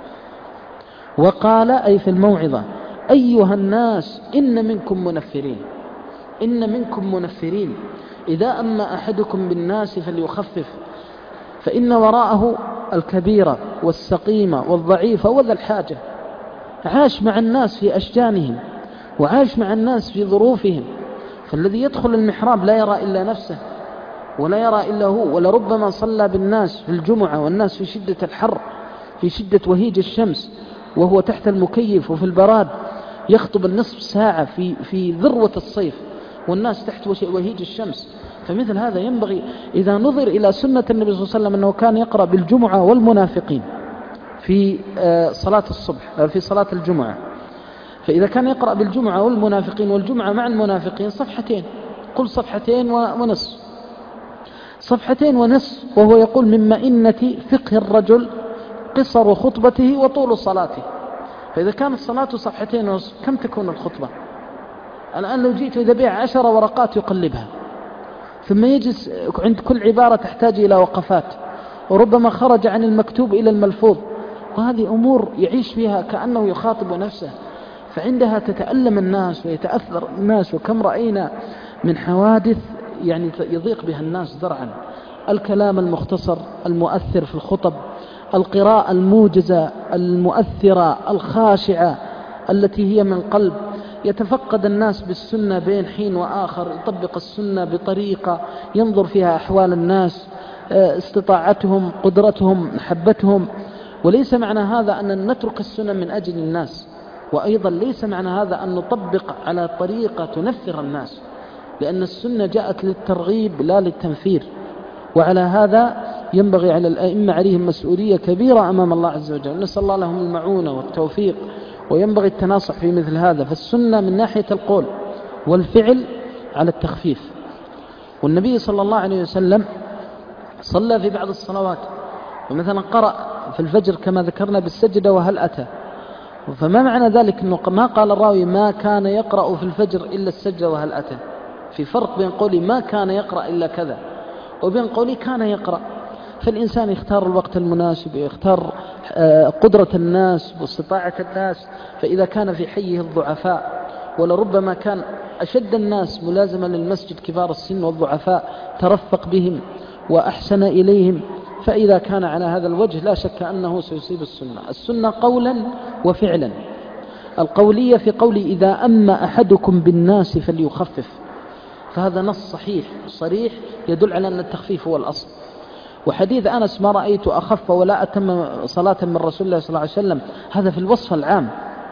وقال أي في الموعظة أيها الناس إن منكم منفرين، إن منكم منفرين، إذا أما أحدكم بالناس فليخفف، فإن وراءه الكبيرة والسقيمة والضعيفة وذا الحاجة. عاش مع الناس في أشجانهم، وعاش مع الناس في ظروفهم، فالذي يدخل المحراب لا يرى إلا نفسه ولا يرى إلا هو، ولربما صلى بالناس في الجمعة والناس في شدة الحر في شدة وهيج الشمس، وهو تحت المكيف وفي البراد يخطب النصف ساعة في, في ذروة الصيف والناس تحت وهيج الشمس. فمثل هذا ينبغي إذا نظر إلى سنة النبي صلى الله عليه وسلم أنه كان يقرأ بالجمعة والمنافقين في صلاة الصبح في صلاة الجمعة، فإذا كان يقرأ بالجمعة والمنافقين والجمعة مع المنافقين صفحتين، قل صفحتين ونصف، صفحتين ونصف، وهو يقول من مئنة فقه الرجل قصر خطبته وطول صلاته. فإذا كانت الصلاة صفحتين ونصف كم تكون الخطبة؟ الآن لو جئت إذا بيع عشر ورقات يقلبها، ثم يجلس عند كل عبارة تحتاج إلى وقفات، وربما خرج عن المكتوب إلى الملفوظ، وهذه أمور يعيش فيها كأنه يخاطب نفسه، فعندها تتألم الناس ويتأثر الناس. وكم رأينا من حوادث يعني يضيق بها الناس ذرعا. الكلام المختصر المؤثر في الخطب، القراءة الموجزة المؤثرة الخاشعة التي هي من قلب، يتفقد الناس بالسنة بين حين وآخر، يطبق السنة بطريقة ينظر فيها أحوال الناس، استطاعتهم، قدرتهم، محبتهم. وليس معنى هذا أن نترك السنة من أجل الناس، وأيضا ليس معنى هذا أن نطبق على طريقة تنفر الناس، لأن السنة جاءت للترغيب لا للتنفير. وعلى هذا ينبغي على الأئمة عليهم مسؤولية كبيرة أمام الله عز وجل، نسأل الله لهم المعونة والتوفيق، وينبغي التناصح في مثل هذا. فالسنة من ناحية القول والفعل على التخفيف. والنبي صلى الله عليه وسلم صلى في بعض الصلوات، ومثلا قرأ في الفجر كما ذكرنا بالسجدة وهل أتى، فما معنى ذلك؟ أنه ما قال الراوي ما كان يقرأ في الفجر إلا السجدة وهل أتى. في فرق بين قولي ما كان يقرأ إلا كذا وبين قولي كان يقرأ. فالإنسان يختار الوقت المناسب، يختار قدرة الناس واستطاعة الناس. فإذا كان في حيه الضعفاء، ولربما كان أشد الناس ملازمة للمسجد كبار السن والضعفاء، ترفق بهم وأحسن إليهم، فإذا كان على هذا الوجه لا شك أنه سيصيب السنة. السنة قولا وفعلا. القولية في قولي إذا أما أحدكم بالناس فليخفف، فهذا نص صحيح صريح يدل على أن التخفيف هو الأصل. وحديث أنس ما رأيت أخف ولا أتم صلاة من رسول الله صلى الله عليه وسلم، هذا في الوصف العام.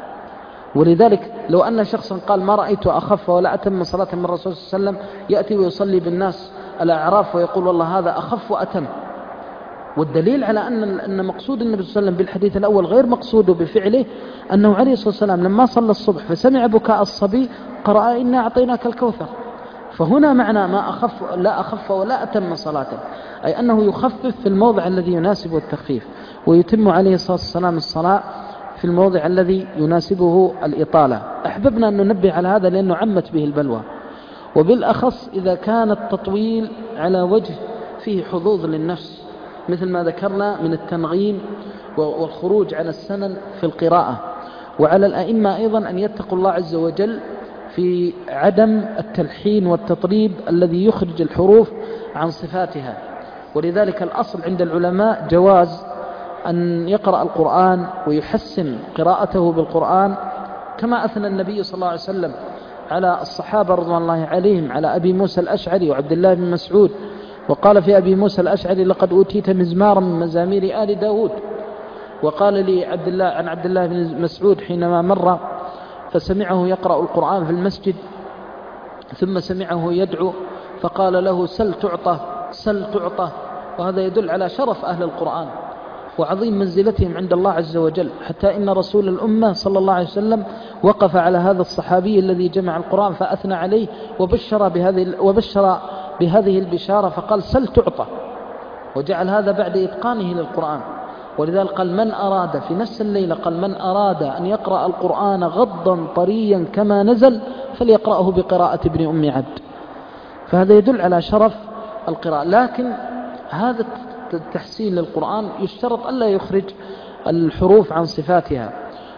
ولذلك لو أن شخصا قال ما رأيت أخف ولا أتم صلاة من رسول الله صلى الله عليه وسلم، يأتي ويصلي بالناس الأعراف ويقول والله هذا أخف وأتم. والدليل على أن أن مقصود النبي صلى الله عليه وسلم بالحديث الأول غير مقصوده بفعله، أنه عليه الصلاة والسلام لما صلى الصبح فسمع بكاء الصبي قرأ إنا أعطيناك الكوثر. فهنا معنى ما أخف لا أخف ولا أتم صلاة، أي أنه يخفف في الموضع الذي يناسب التخفيف، ويتم عليه الصلاة والسلام الصلاة في الموضع الذي يناسبه الإطالة. أحببنا أن ننبه على هذا لأنه عمت به البلوى، وبالأخص إذا كان التطويل على وجه فيه حظوظ للنفس مثل ما ذكرنا من التنغيم والخروج على السنن في القراءة. وعلى الأئمة أيضا أن يتقوا الله عز وجل في عدم التلحين والتطريب الذي يخرج الحروف عن صفاتها. ولذلك الأصل عند العلماء جواز أن يقرأ القرآن ويحسن قراءته بالقرآن، كما أثنى النبي صلى الله عليه وسلم على الصحابة رضوان الله عليهم، على أبي موسى الأشعري وعبد الله بن مسعود، وقال في أبي موسى الأشعري: لقد أوتيت مزمارا من مزامير آل داود. وقال لي عبد الله عن عبد الله بن مسعود حينما مر فسمعه يقرأ القرآن في المسجد ثم سمعه يدعو فقال له: سل تعطى سل تعطى. وهذا يدل على شرف أهل القرآن وعظيم منزلتهم عند الله عز وجل، حتى إن رسول الأمة صلى الله عليه وسلم وقف على هذا الصحابي الذي جمع القرآن فأثنى عليه وبشر بهذه وبشر بهذه البشارة فقال: سل تعطى، وجعل هذا بعد إتقانه للقرآن. ولذلك قال: من أراد في نفس الليلة قال: من أراد أن يقرأ القرآن غضا طريا كما نزل فليقرأه بقراءة ابن أم عبد. فهذا يدل على شرف القراءة. لكن هذا التحسين للقرآن يشترط ألا يخرج الحروف عن صفاتها.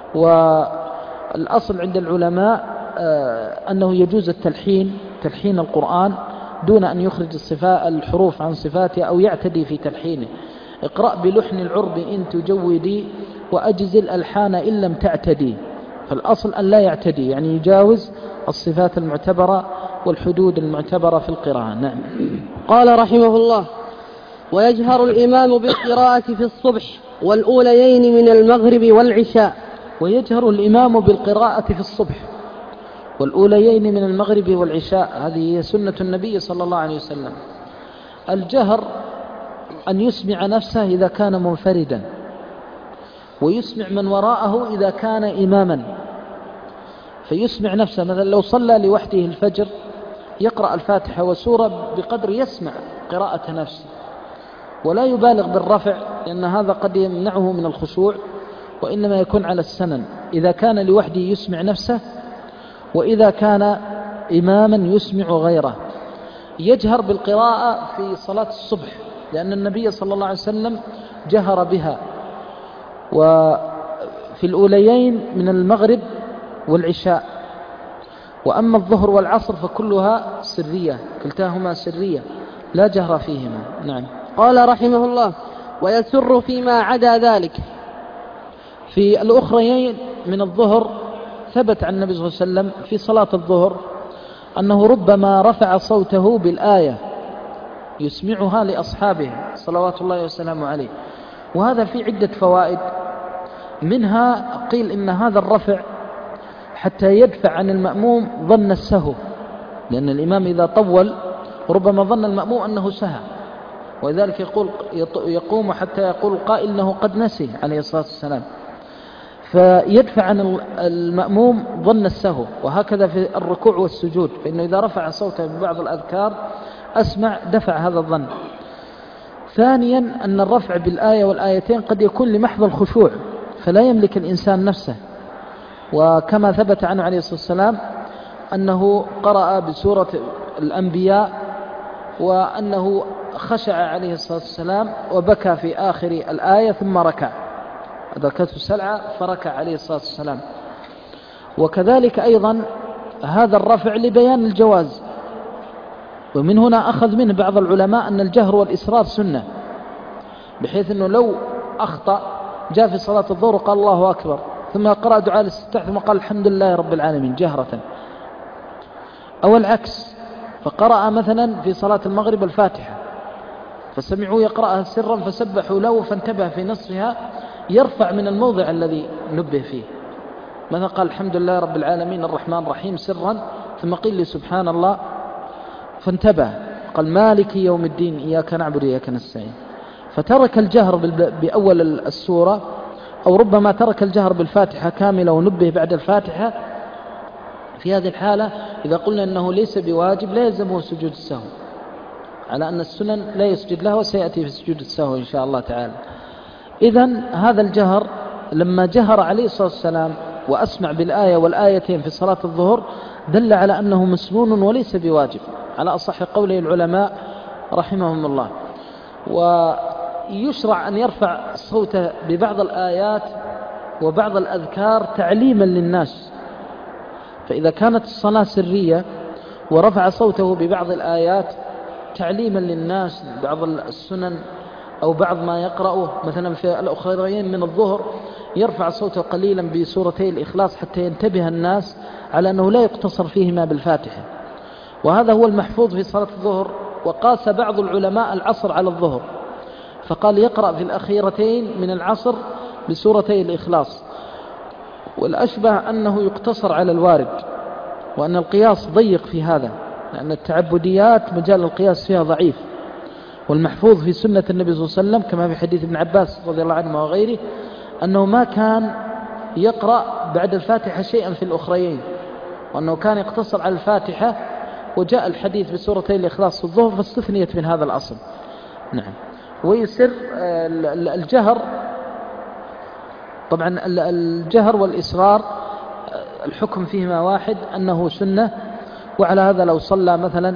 والأصل عند العلماء أنه يجوز التلحين تلحين القرآن دون أن يخرج الصفات الحروف عن صفاتها أو يعتدي في تلحينه. اقرأ بلحن العرب إن تجودي وأجزل الألحان إن لم تعتدي. فالأصل أن لا يعتدي، يعني يجاوز الصفات المعتبرة والحدود المعتبرة في القراءة. نعم. قال رحمه الله: ويجهر الإمام بالقراءة في الصبح والأوليين من المغرب والعشاء. ويجهر الإمام بالقراءة في الصبح والأوليين من المغرب والعشاء، هذه هي سنة النبي صلى الله عليه وسلم. الجهر أن يسمع نفسه إذا كان منفردا، ويسمع من وراءه إذا كان إماما. فيسمع نفسه، مثلا لو صلى لوحده الفجر يقرأ الفاتحة وسورة بقدر يسمع قراءة نفسه، ولا يبالغ بالرفع لأن هذا قد يمنعه من الخشوع، وإنما يكون على السنن إذا كان لوحده يسمع نفسه، وإذا كان إماما يسمع غيره. يجهر بالقراءة في صلاة الصبح لأن النبي صلى الله عليه وسلم جهر بها، وفي الأوليين من المغرب والعشاء. وأما الظهر والعصر فكلها سرية، كلتاهما سرية لا جهر فيهما. نعم. قال رحمه الله: ويسر فيما عدا ذلك. في الأخريين من الظهر ثبت عن النبي صلى الله عليه وسلم في صلاة الظهر أنه ربما رفع صوته بالآية يسمعها لأصحابه صلوات الله وسلامه عليه. وهذا في عدة فوائد، منها قيل إن هذا الرفع حتى يدفع عن المأموم ظن السهو، لأن الإمام إذا طول ربما ظن المأموم أنه سهى، ولذلك يقول يقوم حتى يقول القائل أنه قد نسي عليه الصلاة والسلام، فيدفع عن المأموم ظن السهو. وهكذا في الركوع والسجود، فإنه إذا رفع صوته ببعض الأذكار أسمع دفع هذا الظن. ثانيا أن الرفع بالآية والآيتين قد يكون لمحض الخشوع، فلا يملك الإنسان نفسه. وكما ثبت عنه عليه الصلاة والسلام أنه قرأ بسورة الأنبياء وأنه خشع عليه الصلاة والسلام وبكى في آخر الآية ثم ركع، أدركته السلعة فركع عليه الصلاة والسلام. وكذلك أيضا هذا الرفع لبيان الجواز، ومن هنا أخذ منه بعض العلماء أن الجهر والإسرار سنة، بحيث أنه لو أخطأ جاء في صلاة الظهر وقال الله أكبر ثم قرأ دعاء الاستفتاح ثم قال الحمد لله رب العالمين جهرة، أو العكس، فقرأ مثلا في صلاة المغرب الفاتحة فسمعوا يقرأها سرا فسبحوا له فانتبه في نصفها، يرفع من الموضع الذي نبه فيه. مثلا قال الحمد لله رب العالمين الرحمن الرحيم سرا، ثم قيل لي سبحان الله فانتبه قال مالك يوم الدين إياك نعبد وإياك نستعين، فترك الجهر بأول السورة، أو ربما ترك الجهر بالفاتحة كاملة ونبه بعد الفاتحة. في هذه الحالة إذا قلنا أنه ليس بواجب لا يلزمه سجود السهو، على أن السنن لا يسجد له، وسيأتي في سجود السهو إن شاء الله تعالى. إذن هذا الجهر لما جهر عليه الصلاة والسلام وأسمع بالآية والآيتين في صلاة الظهر دل على أنه مسنون وليس بواجب على أصح قوله العلماء رحمهم الله. ويشرع أن يرفع صوته ببعض الآيات وبعض الأذكار تعليما للناس، فإذا كانت الصلاة سرية ورفع صوته ببعض الآيات تعليما للناس بعض السنن أو بعض ما يقرأه مثلا في الأخرين من الظهر يرفع صوته قليلا بسورتي الإخلاص حتى ينتبه الناس على أنه لا يقتصر فيهما بالفاتحة، وهذا هو المحفوظ في صلاة الظهر. وقاس بعض العلماء العصر على الظهر فقال يقرأ في الأخيرتين من العصر بسورتي الإخلاص، والأشبه أنه يقتصر على الوارد، وأن القياس ضيق في هذا، لأن التعبديات مجال القياس فيها ضعيف. والمحفوظ في سنة النبي صلى الله عليه وسلم كما في حديث ابن عباس رضي الله عنه وغيره أنه ما كان يقرأ بعد الفاتحة شيئا في الأخريين، وأنه كان يقتصر على الفاتحة، وجاء الحديث بسورتي الإخلاص في الظهر فاستثنيت من هذا الأصل. نعم. ويسر الجهر، طبعا الجهر والإسرار الحكم فيهما واحد أنه سنة، وعلى هذا لو صلى مثلا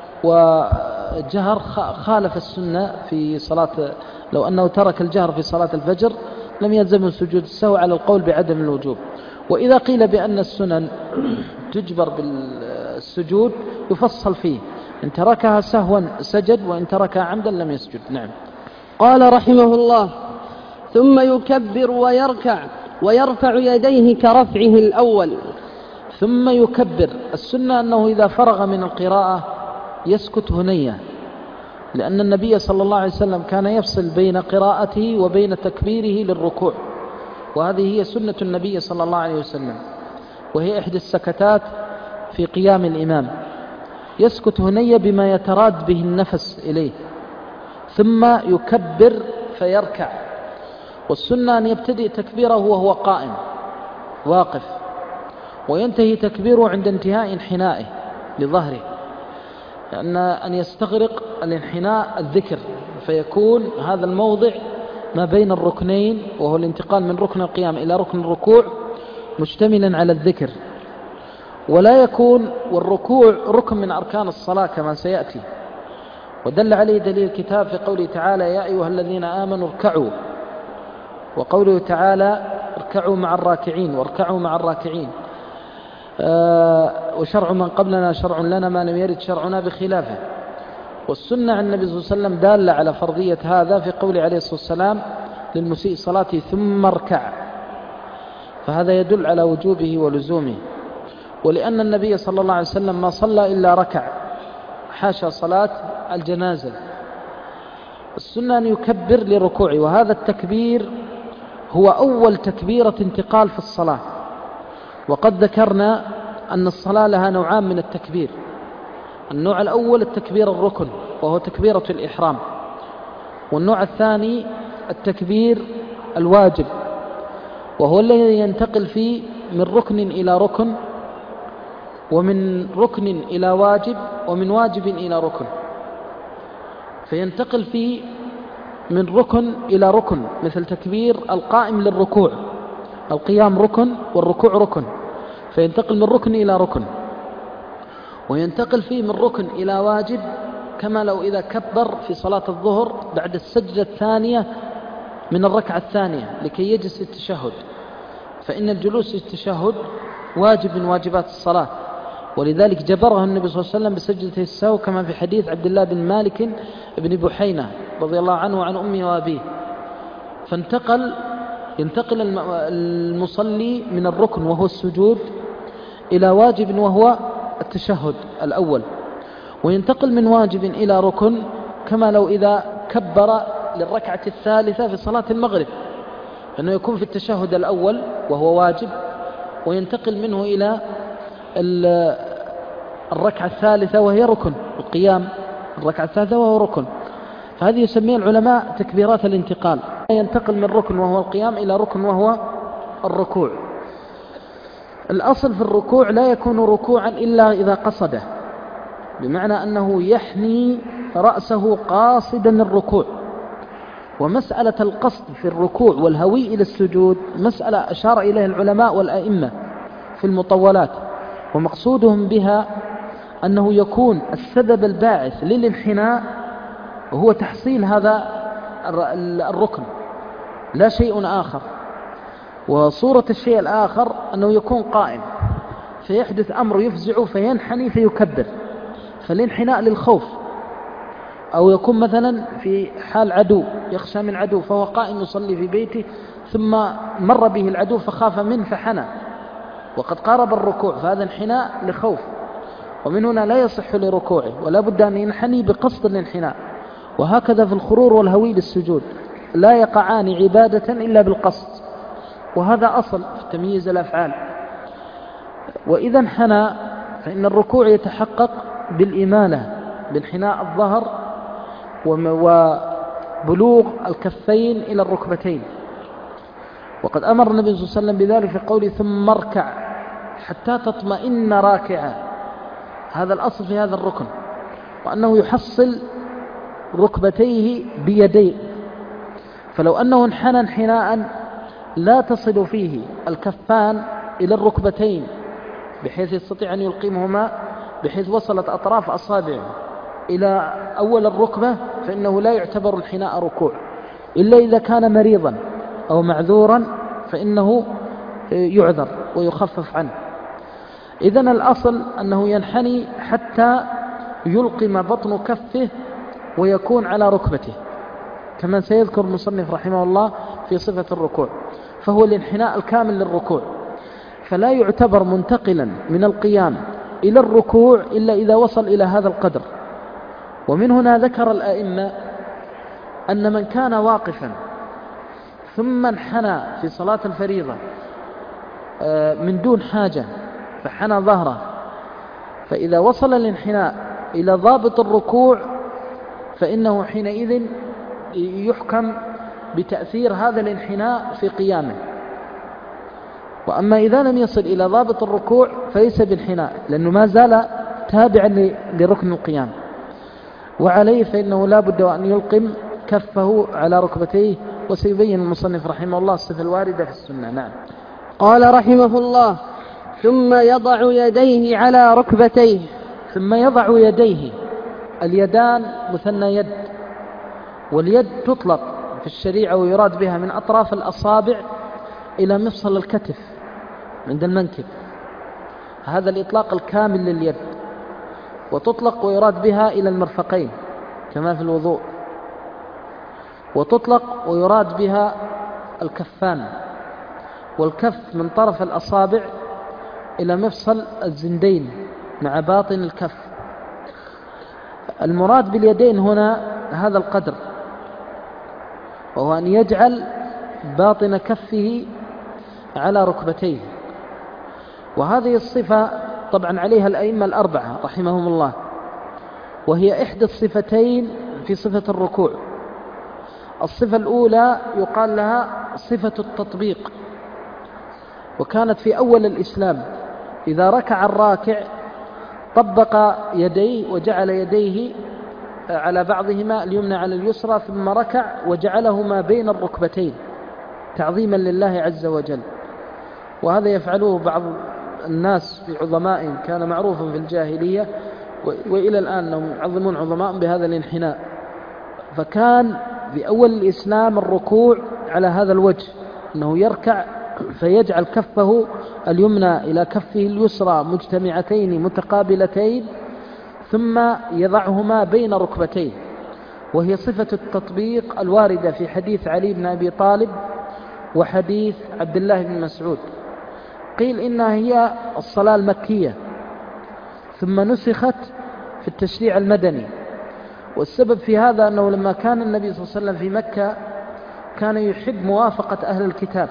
وجهر خالف السنة في صلاة، لو أنه ترك الجهر في صلاة الفجر لم يلزم سجود السهو على القول بعدم الوجوب. وإذا قيل بأن السنن تجبر بالسجود يفصل فيه، إن تركها سهوا سجد وإن تركها عمدا لم يسجد. نعم. قال رحمه الله: ثم يكبر ويركع ويرفع يديه كرفعه الأول. ثم يكبر، السنة أنه إذا فرغ من القراءة يسكت هنية، لأن النبي صلى الله عليه وسلم كان يفصل بين قراءته وبين تكبيره للركوع، وهذه هي سنة النبي صلى الله عليه وسلم، وهي إحدى السكتات في قيام الإمام، يسكت هنية بما يتراد به النفس إليه، ثم يكبر فيركع. والسنة أن يبتدئ تكبيره وهو قائم واقف، وينتهي تكبيره عند انتهاء انحنائه لظهره، لأن أن يستغرق الانحناء الذكر، فيكون هذا الموضع ما بين الركنين، وهو الانتقال من ركن القيام إلى ركن الركوع مشتملا على الذكر، ولا يكون والركوع ركن من أركان الصلاة كما سيأتي، ودل عليه دليل الكتاب في قوله تعالى: يا أيها الذين آمنوا اركعوا، وقوله تعالى: اركعوا مع الراكعين واركعوا مع الراكعين. آه وشرع من قبلنا شرع لنا ما لم يرد شرعنا بخلافه. والسنة عن النبي صلى الله عليه وسلم دالة على فرضية هذا في قوله عليه الصلاة والسلام للمسيء صلاته: ثم اركع، فهذا يدل على وجوبه ولزومه. ولأن النبي صلى الله عليه وسلم ما صلى إلا ركع، حاشا صلاة الجنازة. السنة أن يكبر لركوعه، وهذا التكبير هو أول تكبيرة انتقال في الصلاة. وقد ذكرنا أن الصلاة لها نوعان من التكبير: النوع الأول التكبير الركن وهو تكبيرة الإحرام، والنوع الثاني التكبير الواجب وهو الذي ينتقل فيه من ركن إلى ركن، ومن ركن إلى واجب، ومن واجب إلى ركن، فينتقل فيه من ركن إلى ركن، مثل تكبير القائم للركوع، القيام ركن والركوع ركن، فينتقل من ركن إلى ركن، وينتقل فيه من ركن إلى واجب، كما لو إذا كبر في صلاة الظهر بعد السجدة الثانية من الركعة الثانية لكي يجلس التشهد، فإن الجلوس التشهد واجب من واجبات الصلاة، ولذلك جبره النبي صلى الله عليه وسلم بسجدة السهو كما في حديث عبد الله بن مالك بن بحينة رضي الله عنه وعن أمه وأبيه. فانتقل ينتقل المصلي من الركن وهو السجود إلى واجب وهو التشهد الأول، وينتقل من واجب إلى ركن كما لو إذا كبر للركعة الثالثة في صلاة المغرب، أنه يكون في التشهد الأول وهو واجب، وينتقل منه إلى الركعة الثالثة وهي ركن القيام، الركعة الثالثة وهو ركن. فهذه يسميها العلماء تكبيرات الانتقال، ينتقل من ركن وهو القيام إلى ركن وهو الركوع. الأصل في الركوع لا يكون ركوعا إلا إذا قصده، بمعنى أنه يحني رأسه قاصدا الركوع، ومسألة القصد في الركوع والهوي إلى السجود مسألة أشار إليها العلماء والأئمة في المطولات، ومقصودهم بها أنه يكون السبب الباعث للانحناء وهو تحصيل هذا الركن لا شيء آخر. وصورة الشيء الآخر أنه يكون قائم فيحدث أمر يفزع فينحني فيكبر، فالانحناء للخوف. أو يكون مثلا في حال عدو يخشى من عدو فهو قائم يصلي في بيته ثم مر به العدو فخاف منه فحنى وقد قارب الركوع، فهذا انحناء لخوف، ومن هنا لا يصح لركوعه ولا بد أن ينحني بقصد الانحناء. وهكذا في الخرور والهوي للسجود لا يقعان عبادة إلا بالقصد، وهذا أصل في تمييز الأفعال. وإذا انحنى فإن الركوع يتحقق بالإمالة بانحناء الظهر وبلوغ الكفين إلى الركبتين. وقد أمر النبي صلى الله عليه وسلم بذلك في قوله ثم اركع حتى تطمئن راكعا، هذا الأصل في هذا الركن، وأنه يحصل ركبتيه بيديه. فلو أنه انحنى انحناء لا تصل فيه الكفان إلى الركبتين بحيث يستطيع أن يلقمهما بحيث وصلت أطراف أصابعه إلى أول الركبة، فإنه لا يعتبر انحناء ركوع إلا إذا كان مريضا أو معذورا فإنه يعذر ويخفف عنه. إذن الأصل أنه ينحني حتى يلقم بطن كفه ويكون على ركبته كما سيذكر المصنف رحمه الله في صفة الركوع، فهو الانحناء الكامل للركوع، فلا يعتبر منتقلا من القيام إلى الركوع إلا إذا وصل إلى هذا القدر. ومن هنا ذكر الأئمة أن من كان واقفا ثم انحنى في صلاة الفريضة من دون حاجة فحنى ظهره، فإذا وصل الانحناء إلى ضابط الركوع فإنه حينئذ يحكم بتأثير هذا الانحناء في قيامه. وأما إذا لم يصل إلى ضابط الركوع فليس بانحناء لأنه ما زال تابعا لركن القيام، وعليه فإنه لا بد أن يلقم كفه على ركبتيه، وسيبين المصنف رحمه الله الصفة الواردة في السنة. نعم. قال رحمه الله ثم يضع يديه على ركبتيه. ثم يضع يديه، اليدان مثنى يد، واليد تطلق في الشريعة ويراد بها من أطراف الأصابع إلى مفصل الكتف عند المنكب، هذا الإطلاق الكامل لليد. وتطلق ويراد بها إلى المرفقين كما في الوضوء، وتطلق ويراد بها الكفان، والكف من طرف الأصابع إلى مفصل الزندين مع باطن الكف. المراد باليدين هنا هذا القدر، وهو أن يجعل باطن كفه على ركبتيه. وهذه الصفة طبعا عليها الأئمة الأربعة رحمهم الله، وهي إحدى الصفتين في صفة الركوع. الصفة الأولى يقال لها صفة التطبيق، وكانت في أول الإسلام إذا ركع الراكع طبق يديه وجعل يديه على بعضهما اليمنى على اليسرى، ثم ركع وجعلهما بين الركبتين تعظيما لله عز وجل. وهذا يفعله بعض الناس في عظمائهم، كان معروفا في الجاهلية وإلى الآن أنهم يعظمون عظمائهم بهذا الانحناء. فكان في أول الإسلام الركوع على هذا الوجه، أنه يركع فيجعل كفه اليمنى إلى كفه اليسرى مجتمعتين متقابلتين، ثم يضعهما بين ركبتيه، وهي صفة التطبيق الواردة في حديث علي بن أبي طالب وحديث عبد الله بن مسعود. قيل إنها هي الصلاة المكية ثم نسخت في التشريع المدني، والسبب في هذا أنه لما كان النبي صلى الله عليه وسلم في مكة كان يحب موافقة أهل الكتاب،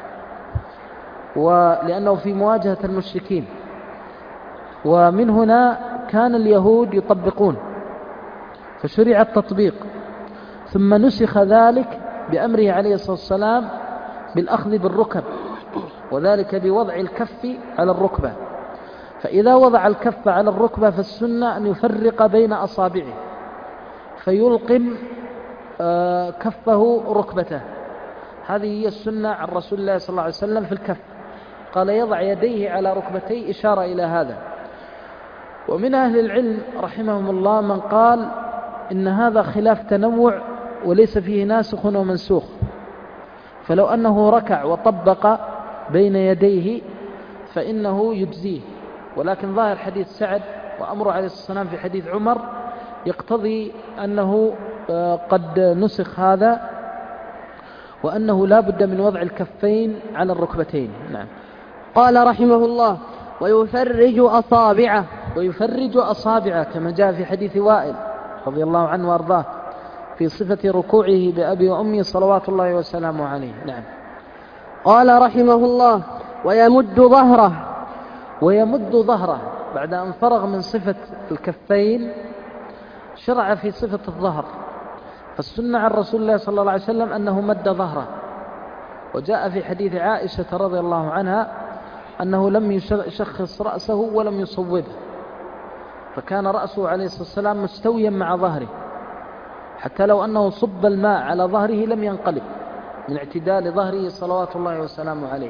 ولأنه في مواجهة المشركين، ومن هنا كان اليهود يطبقون فشرع التطبيق، ثم نسخ ذلك بأمره عليه الصلاة والسلام بالأخذ بالركب، وذلك بوضع الكف على الركبة. فإذا وضع الكف على الركبة فالسنة أن يفرق بين أصابعه فيلقم كفه ركبته. هذه هي السنة عن رسول الله صلى الله عليه وسلم في الكف، قال يضع يديه على ركبتيه، إشارة إلى هذا. ومن أهل العلم رحمهم الله من قال إن هذا خلاف تنوع وليس فيه ناسخ ومنسوخ، فلو أنه ركع وطبق بين يديه فإنه يجزيه، ولكن ظاهر حديث سعد وأمره عليه الصلاة والسلام في حديث عمر يقتضي أنه قد نسخ هذا، وأنه لا بد من وضع الكفين على الركبتين. نعم. قال رحمه الله: ويفرج أصابعه ويفرج أصابعه كما جاء في حديث وائل رضي الله عنه وأرضاه في صفة ركوعه بأبي وأمي صلوات الله وسلامه عليه. نعم. قال رحمه الله: ويمد ظهره ويمد ظهره بعد أن فرغ من صفة الكفين شرع في صفة الظهر. فالسنة عن رسول الله صلى الله عليه وسلم أنه مد ظهره، وجاء في حديث عائشة رضي الله عنها أنه لم يشخص رأسه ولم يصوبه، فكان رأسه عليه الصلاة والسلام مستويا مع ظهره، حتى لو أنه صب الماء على ظهره لم ينقلب من اعتدال ظهره صلوات الله وسلامه عليه.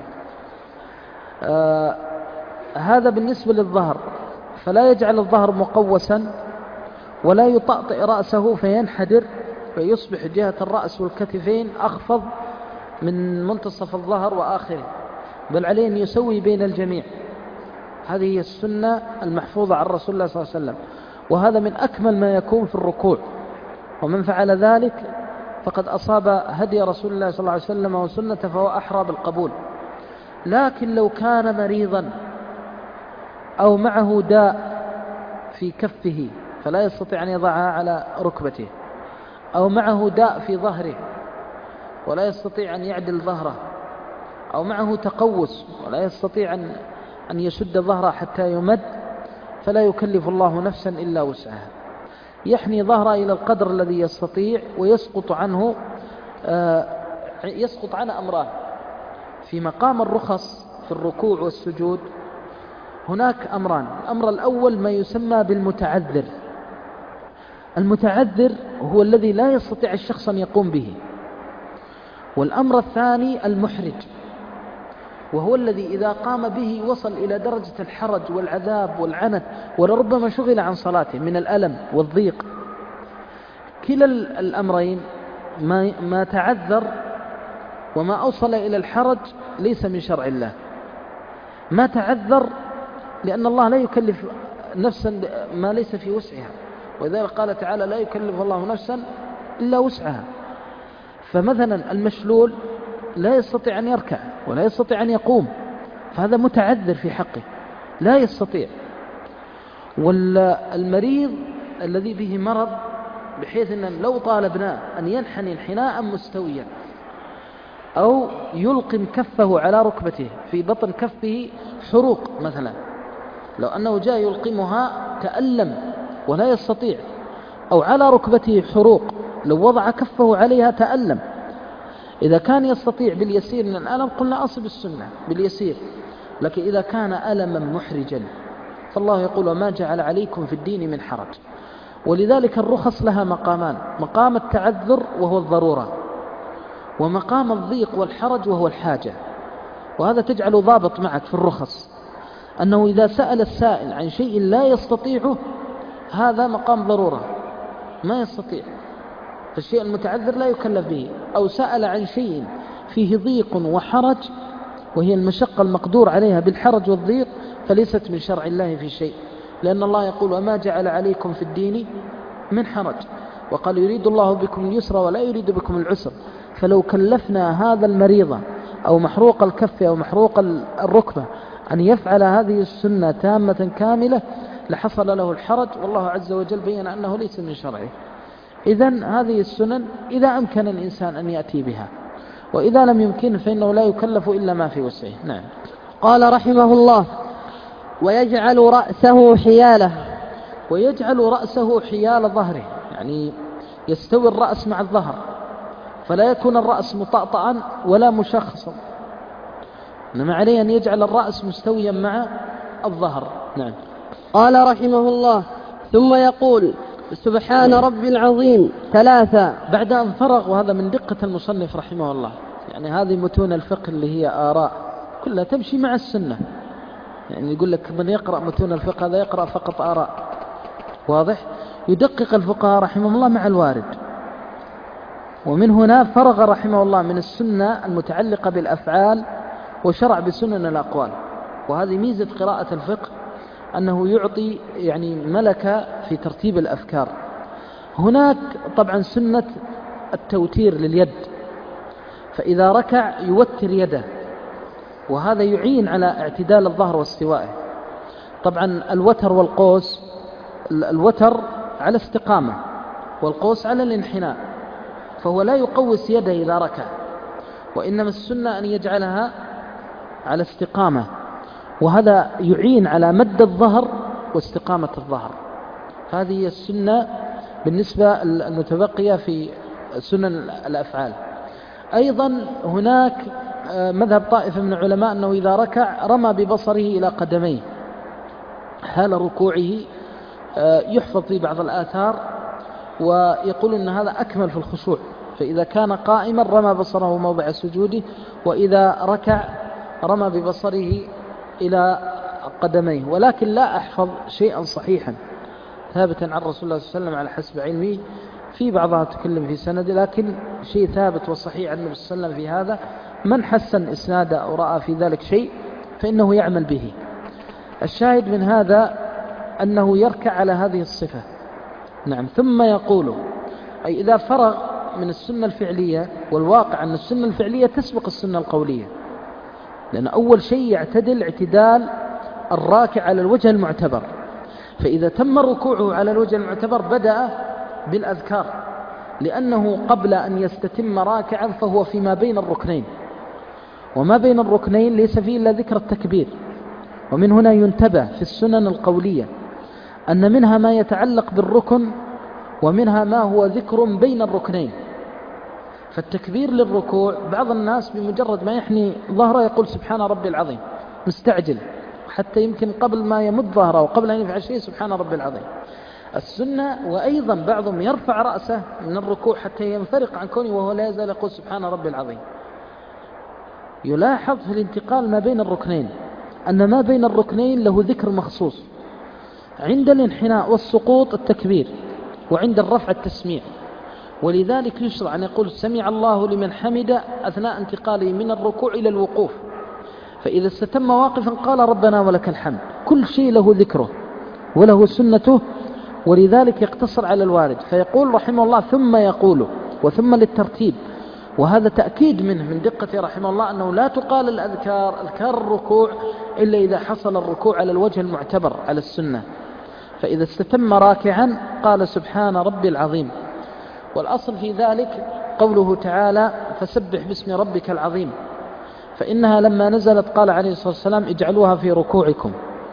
آه هذا بالنسبة للظهر، فلا يجعل الظهر مقوسا ولا يطأطئ رأسه فينحدر فيصبح جهة الرأس والكتفين أخفض من منتصف الظهر وآخره، بل عليه أن يسوي بين الجميع. هذه هي السنة المحفوظة عن رسول الله صلى الله عليه وسلم، وهذا من أكمل ما يكون في الركوع، ومن فعل ذلك فقد أصاب هدي رسول الله صلى الله عليه وسلم وسنته فهو أحرى بالقبول. لكن لو كان مريضا أو معه داء في كفه فلا يستطيع أن يضعها على ركبته، أو معه داء في ظهره ولا يستطيع أن يعدل ظهره، أو معه تقوس ولا يستطيع أن أن يشد ظهره حتى يمد، فلا يكلف الله نفسا إلا وسعها، يحني ظهره إلى القدر الذي يستطيع، ويسقط عنه آه يسقط عنه أمران. في مقام الرخص في الركوع والسجود هناك أمران. الأمر الأول ما يسمى بالمتعذر. المتعذر هو الذي لا يستطيع الشخص أن يقوم به. والأمر الثاني المحرج، وهو الذي إذا قام به وصل إلى درجة الحرج والعذاب والعنت، ولربما شغل عن صلاته من الألم والضيق. كلا الأمرين ما, ما تعذر وما أوصل إلى الحرج ليس من شرع الله. ما تعذر لأن الله لا يكلف نفسا ما ليس في وسعها، وذلك قال تعالى: لا يكلف الله نفسا إلا وسعها. فمثلا المشلول لا يستطيع أن يركع ولا يستطيع أن يقوم، فهذا متعذر في حقه، لا يستطيع. والمريض الذي به مرض بحيث أن لو طالبناه أن ينحني انحناء مستويا أو يلقم كفه على ركبته، في بطن كفه حروق مثلا، لو أنه جاء يلقمها تألم ولا يستطيع، أو على ركبته حروق لو وضع كفه عليها تألم. إذا كان يستطيع باليسير من الألم قلنا أصب السنة باليسير، لكن إذا كان ألما محرجا فالله يقول: وما جعل عليكم في الدين من حرج. ولذلك الرخص لها مقامان: مقام التعذر وهو الضرورة، ومقام الضيق والحرج وهو الحاجة. وهذا تجعل ضابط معك في الرخص، أنه إذا سأل السائل عن شيء لا يستطيعه هذا مقام ضرورة ما يستطيع، فالشيء المتعذر لا يكلف به. أو سأل عن شيء فيه ضيق وحرج وهي المشقة المقدور عليها بالحرج والضيق، فليست من شرع الله في شيء، لأن الله يقول: وما جعل عليكم في الدين من حرج، وقال: يريد الله بكم اليسر ولا يريد بكم العسر. فلو كلفنا هذا المريض أو محروق الكف أو محروق الركبة أن يفعل هذه السنة تامة كاملة لحصل له الحرج، والله عز وجل بين أنه ليس من شرعه. إذن هذه السنن إذا أمكن الإنسان أن يأتي بها، وإذا لم يمكن فإنه لا يكلف إلا ما في وسعه. نعم. قال رحمه الله: ويجعل رأسه حياله ويجعل رأسه حيال ظهره، يعني يستوي الرأس مع الظهر، فلا يكون الرأس مطأطئا ولا مشخصا، إنما عليه أن يجعل الرأس مستويا مع الظهر. نعم. قال رحمه الله: ثم يقول: سبحان ربي العظيم ثلاثة. بعد أن فرغ، وهذا من دقة المصنف رحمه الله، يعني هذه متون الفقه اللي هي آراء كلها تمشي مع السنة. يعني يقول لك من يقرأ متون الفقه هذا يقرأ فقط آراء، واضح؟ يدقق الفقهاء رحمه الله مع الوارد. ومن هنا فرغ رحمه الله من السنة المتعلقة بالأفعال وشرع بسنن الأقوال. وهذه ميزة قراءة الفقه، أنه يعطي يعني ملكة في ترتيب الأفكار. هناك طبعا سنة التوتير لليد، فإذا ركع يوتر يده، وهذا يعين على اعتدال الظهر واستوائه. طبعا الوتر والقوس، الوتر على استقامة والقوس على الانحناء، فهو لا يقوس يده إذا ركع، وإنما السنة أن يجعلها على استقامة، وهذا يعين على مد الظهر واستقامة الظهر. هذه هي السنة بالنسبة المتبقية في سنن الأفعال. أيضا هناك مذهب طائفة من العلماء أنه إذا ركع رمى ببصره إلى قدميه حال ركوعه، يحفظ في بعض الآثار، ويقول أن هذا أكمل في الخشوع. فإذا كان قائما رمى بصره موضع سجوده، وإذا ركع رمى ببصره إلى قدميه. ولكن لا أحفظ شيئا صحيحا ثابتا عن رسول الله صلى الله عليه وسلم على حسب علمي، في بعضها تكلم في سند، لكن شيء ثابت وصحيح عن النبي صلى الله عليه وسلم في هذا. من حسن إسناده أو رأى في ذلك شيء فإنه يعمل به. الشاهد من هذا أنه يركع على هذه الصفة. نعم. ثم يقول، أي إذا فرغ من السنة الفعلية، والواقع أن السنة الفعلية تسبق السنة القولية، لأن أول شيء يعتدل اعتدال الراكع على الوجه المعتبر. فإذا تم ركوعه على الوجه المعتبر بدأ بالأذكار، لأنه قبل أن يستتم راكعا فهو فيما بين الركنين، وما بين الركنين ليس فيه إلا ذكر التكبير. ومن هنا ينتبه في السنن القولية أن منها ما يتعلق بالركن، ومنها ما هو ذكر بين الركنين. فالتكبير للركوع بعض الناس بمجرد ما يحني ظهره يقول سبحان ربي العظيم، مستعجل، حتى يمكن قبل ما يمد ظهره وقبل أن يفعل شيء سبحان ربي العظيم. السنة، وأيضا بعضهم يرفع رأسه من الركوع حتى ينفرق عن كونه وهو لا يزال يقول سبحان ربي العظيم. يلاحظ في الانتقال ما بين الركنين أن ما بين الركنين له ذكر مخصوص. عند الانحناء والسقوط التكبير، وعند الرفع التسميع. ولذلك يشرع أن يقول سمع الله لمن حمد أثناء انتقاله من الركوع إلى الوقوف. فإذا استتم واقفا قال ربنا ولك الحمد. كل شيء له ذكره وله سنته، ولذلك يقتصر على الوارد. فيقول رحمه الله ثم يقول، وثم للترتيب، وهذا تأكيد منه من دقة رحمه الله أنه لا تقال الأذكار أذكار الركوع إلا إذا حصل الركوع على الوجه المعتبر على السنة. فإذا استتم راكعا قال سبحان ربي العظيم. والأصل في ذلك قوله تعالى فسبح باسم ربك العظيم، فإنها لما نزلت قال عليه الصلاة والسلام اجعلوها في ركوعكم.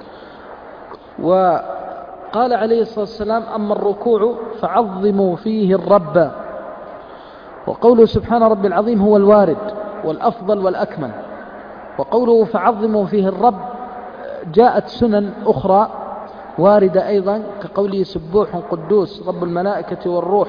وقال عليه الصلاة والسلام أما الركوع فعظموا فيه الرب. وقوله سبحان ربي العظيم هو الوارد والأفضل والأكمل. وقوله فعظموا فيه الرب جاءت سنن أخرى واردة أيضا، كقوله سبوح قدوس رب الملائكة والروح.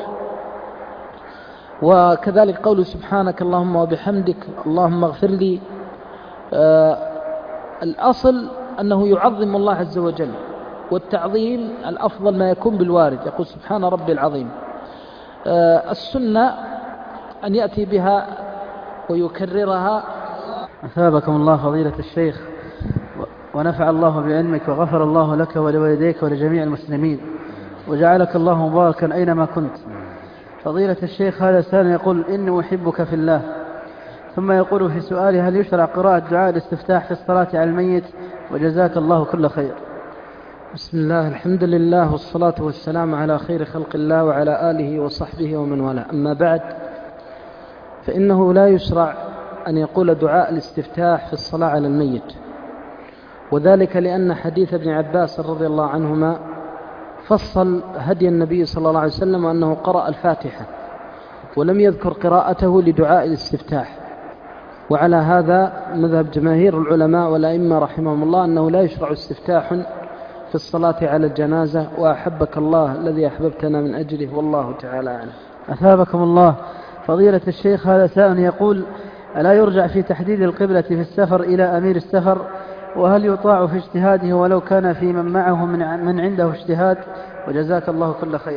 وكذلك قوله سبحانك اللهم وبحمدك اللهم اغفر لي. آه الأصل أنه يعظم الله عز وجل، والتعظيم الأفضل ما يكون بالوارد، يقول سبحان ربي العظيم. آه السنة أن يأتي بها ويكررها. أثابكم الله فضيلة الشيخ، ونفع الله بعلمك، وغفر الله لك ولوالديك ولجميع المسلمين، وجعلك الله مباركا أينما كنت. فضيلة الشيخ، هذا سائل يقول إني أحبك في الله، ثم يقول في سؤاله هل يشرع قراءة دعاء الاستفتاح في الصلاة على الميت؟ وجزاك الله كل خير. بسم الله، الحمد لله، والصلاة والسلام على خير خلق الله وعلى آله وصحبه ومن والاه. أما بعد، فإنه لا يشرع أن يقول دعاء الاستفتاح في الصلاة على الميت، وذلك لأن حديث ابن عباس رضي الله عنهما فصل هدي النبي صلى الله عليه وسلم أنه قرأ الفاتحة، ولم يذكر قراءته لدعاء الاستفتاح. وعلى هذا مذهب جماهير العلماء والأئمة رحمهم الله أنه لا يشرع استفتاح في الصلاة على الجنازة، وأحبك الله الذي أحببتنا من أجله، والله تعالى أعلم. أثابكم الله. فضيلة الشيخ، هذا سائل يقول: ألا يرجع في تحديد القبلة في السفر إلى أمير السفر؟ وهل يطاع في اجتهاده ولو كان في من معه من, من عنده اجتهاد؟ وجزاك الله كل خير.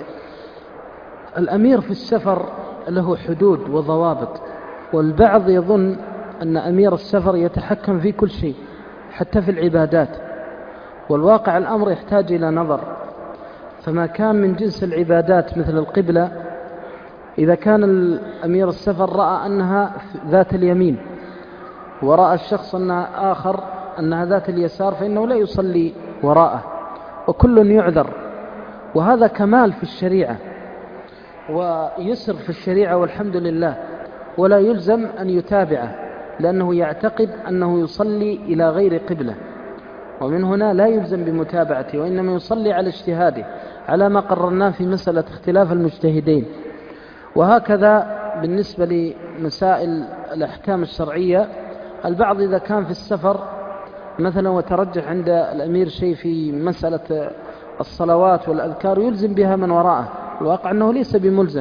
الأمير في السفر له حدود وضوابط، والبعض يظن أن أمير السفر يتحكم في كل شيء حتى في العبادات، والواقع الأمر يحتاج إلى نظر. فما كان من جنس العبادات مثل القبلة، إذا كان الأمير السفر رأى أنها ذات اليمين ورأى الشخص أنها آخر أنها ذات اليسار، فإنه لا يصلي وراءه، وكل يعذر. وهذا كمال في الشريعة ويسر في الشريعة والحمد لله، ولا يلزم أن يتابعه لأنه يعتقد أنه يصلي إلى غير قبلة، ومن هنا لا يلزم بمتابعته، وإنما يصلي على اجتهاده على ما قررناه في مسألة اختلاف المجتهدين. وهكذا بالنسبة لمسائل الأحكام الشرعية، البعض إذا كان في السفر مثلا وترجح عند الأمير شيء في مسألة الصلوات والأذكار يلزم بها من وراءه، الواقع أنه ليس بملزم.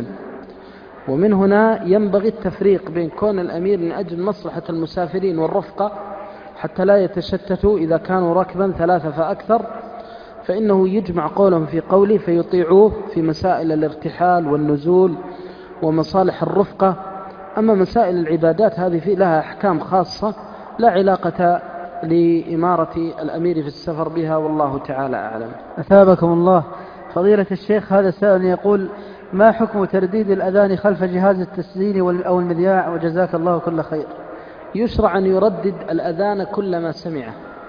ومن هنا ينبغي التفريق بين كون الأمير من أجل مصلحة المسافرين والرفقة حتى لا يتشتتوا، إذا كانوا ركبا ثلاثة فأكثر فإنه يجمع قولهم في قوله فيطيعوه في مسائل الارتحال والنزول ومصالح الرفقة. أما مسائل العبادات هذه في لها أحكام خاصة لا علاقة لإمارة الأمير في السفر بها، والله تعالى أعلم. أثابكم الله. فضيلة الشيخ، هذا سائل يقول: ما حكم ترديد الأذان خلف جهاز التسجيل أو المذياع؟ وجزاك الله كل خير. يشرع أن يردد الأذان كلما سمعه،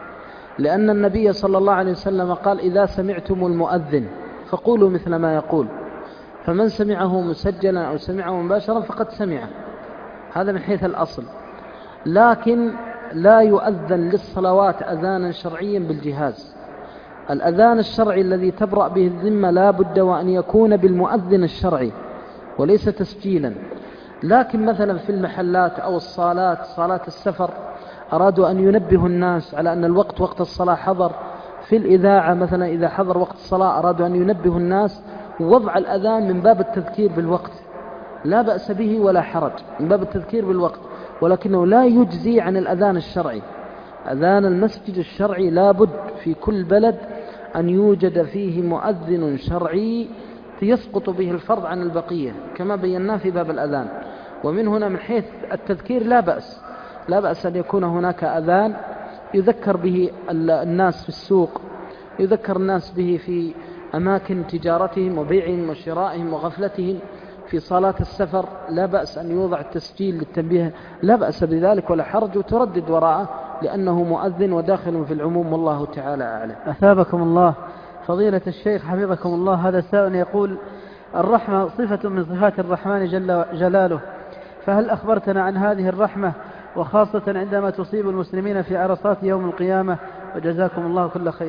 لأن النبي صلى الله عليه وسلم قال: إذا سمعتم المؤذن فقولوا مثل ما يقول، فمن سمعه مسجلا أو سمعه مباشرا فقد سمعه. هذا من حيث الأصل، لكن لا يؤذن للصلوات أذانا شرعيا بالجهاز. الأذان الشرعي الذي تبرأ به الذمة لا بد وأن يكون بالمؤذن الشرعي وليس تسجيلا. لكن مثلا في المحلات أو الصالات، صالات السفر، أرادوا أن ينبهوا الناس على أن الوقت وقت الصلاة حضر. في الإذاعة مثلا إذا حضر وقت الصلاة أرادوا أن ينبهوا الناس، ووضع الأذان من باب التذكير بالوقت لا بأس به ولا حرج، من باب التذكير بالوقت، ولكنه لا يجزي عن الأذان الشرعي. أذان المسجد الشرعي لا بد في كل بلد أن يوجد فيه مؤذن شرعي يسقط به الفرض عن البقية كما بينا في باب الأذان. ومن هنا من حيث التذكير لا بأس لا بأس أن يكون هناك أذان يذكر به الناس في السوق، يذكر الناس به في أماكن تجارتهم وبيعهم وشرائهم وغفلتهم. في صالات السفر لا بأس أن يوضع التسجيل للتنبيه، لا بأس بذلك ولا حرج، وتردد وراءه لأنه مؤذن وداخل في العموم، والله تعالى أعلم. أثابكم الله. فضيلة الشيخ حفظكم الله، هذا سائل يقول: الرحمة صفة من صفات الرحمن جل جلاله، فهل أخبرتنا عن هذه الرحمة، وخاصة عندما تصيب المسلمين في عرصات يوم القيامة؟ وجزاكم الله كل خير.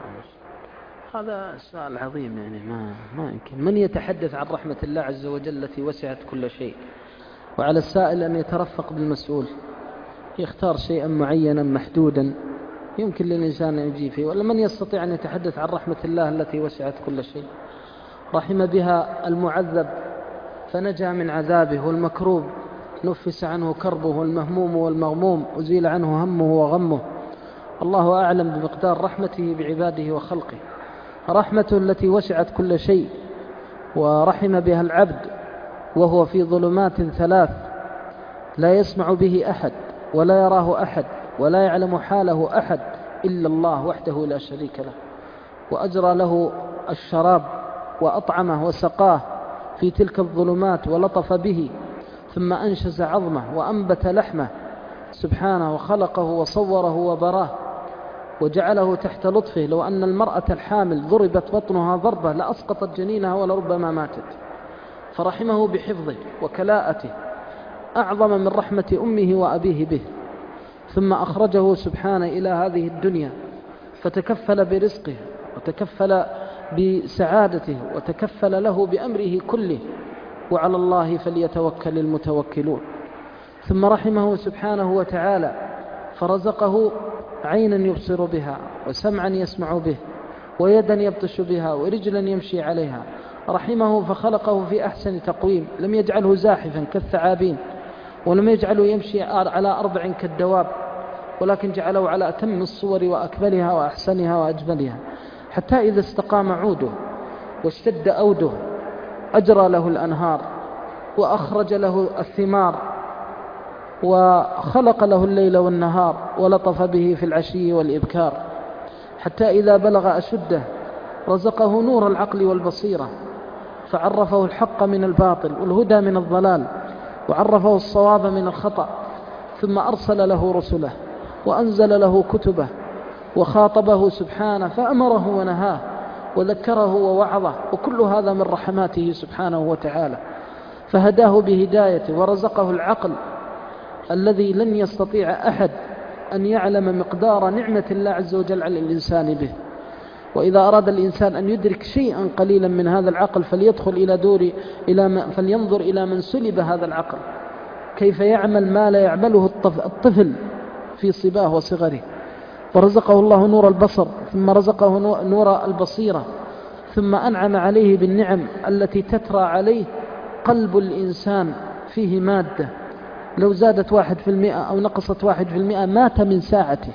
هذا سؤال عظيم، يعني ما, ما يمكن من يتحدث عن رحمة الله عز وجل التي وسعت كل شيء. وعلى السائل أن يترفق بالمسؤول، يختار شيئا معينا محدودا يمكن للإنسان أن يجي فيه. ولا من يستطيع أن يتحدث عن رحمة الله التي وسعت كل شيء؟ رحم بها المعذب فنجا من عذابه، والمكروب نفس عنه كربه، والمهموم والمغموم أزيل عنه همه وغمه. الله أعلم بمقدار رحمته بعباده وخلقه. رحمة التي وسعت كل شيء ورحم بها العبد وهو في ظلمات ثلاث لا يسمع به أحد ولا يراه أحد ولا يعلم حاله أحد إلا الله وحده لا شريك له، وأجرى له الشراب وأطعمه وسقاه في تلك الظلمات ولطف به، ثم أنشز عظمه وأنبت لحمه سبحانه، وخلقه وصوره وبراه وجعله تحت لطفه. لو أن المرأة الحامل ضربت بطنها ضربة لأسقطت جنينها ولربما ماتت، فرحمه بحفظه وكلاءته أعظم من رحمة أمه وأبيه به. ثم أخرجه سبحانه إلى هذه الدنيا فتكفل برزقه وتكفل بسعادته وتكفل له بأمره كله، وعلى الله فليتوكل المتوكلون. ثم رحمه سبحانه وتعالى فرزقه عينا يبصر بها وسمعا يسمع به ويدا يبطش بها ورجلا يمشي عليها. رحمه فخلقه في أحسن تقويم، لم يجعله زاحفا كالثعابين، ولم يجعله يمشي على أربع كالدواب، ولكن جعله على أتم الصور وأكملها وأحسنها وأجملها، حتى إذا استقام عوده واشتد أوده أجرى له الأنهار وأخرج له الثمار وخلق له الليل والنهار ولطف به في العشي والإبكار، حتى إذا بلغ أشده رزقه نور العقل والبصيرة، فعرفه الحق من الباطل والهدى من الضلال، وعرفه الصواب من الخطأ، ثم أرسل له رسله وأنزل له كتبه وخاطبه سبحانه فأمره ونهاه وذكره ووعظه، وكل هذا من رحماته سبحانه وتعالى. فهداه بهدايته ورزقه العقل الذي لن يستطيع أحد أن يعلم مقدار نعمة الله عز وجل على الإنسان به. وإذا أراد الإنسان أن يدرك شيئا قليلا من هذا العقل فليدخل إلى دور إلى ما فلينظر إلى من سلب هذا العقل كيف يعمل ما لا يعمله الطفل في صباه وصغره. فرزقه الله نور البصر، ثم رزقه نور البصيرة، ثم أنعم عليه بالنعم التي تترى عليه. قلب الإنسان فيه مادة لو زادت واحد في المئة أو نقصت واحد في المئة مات من ساعته.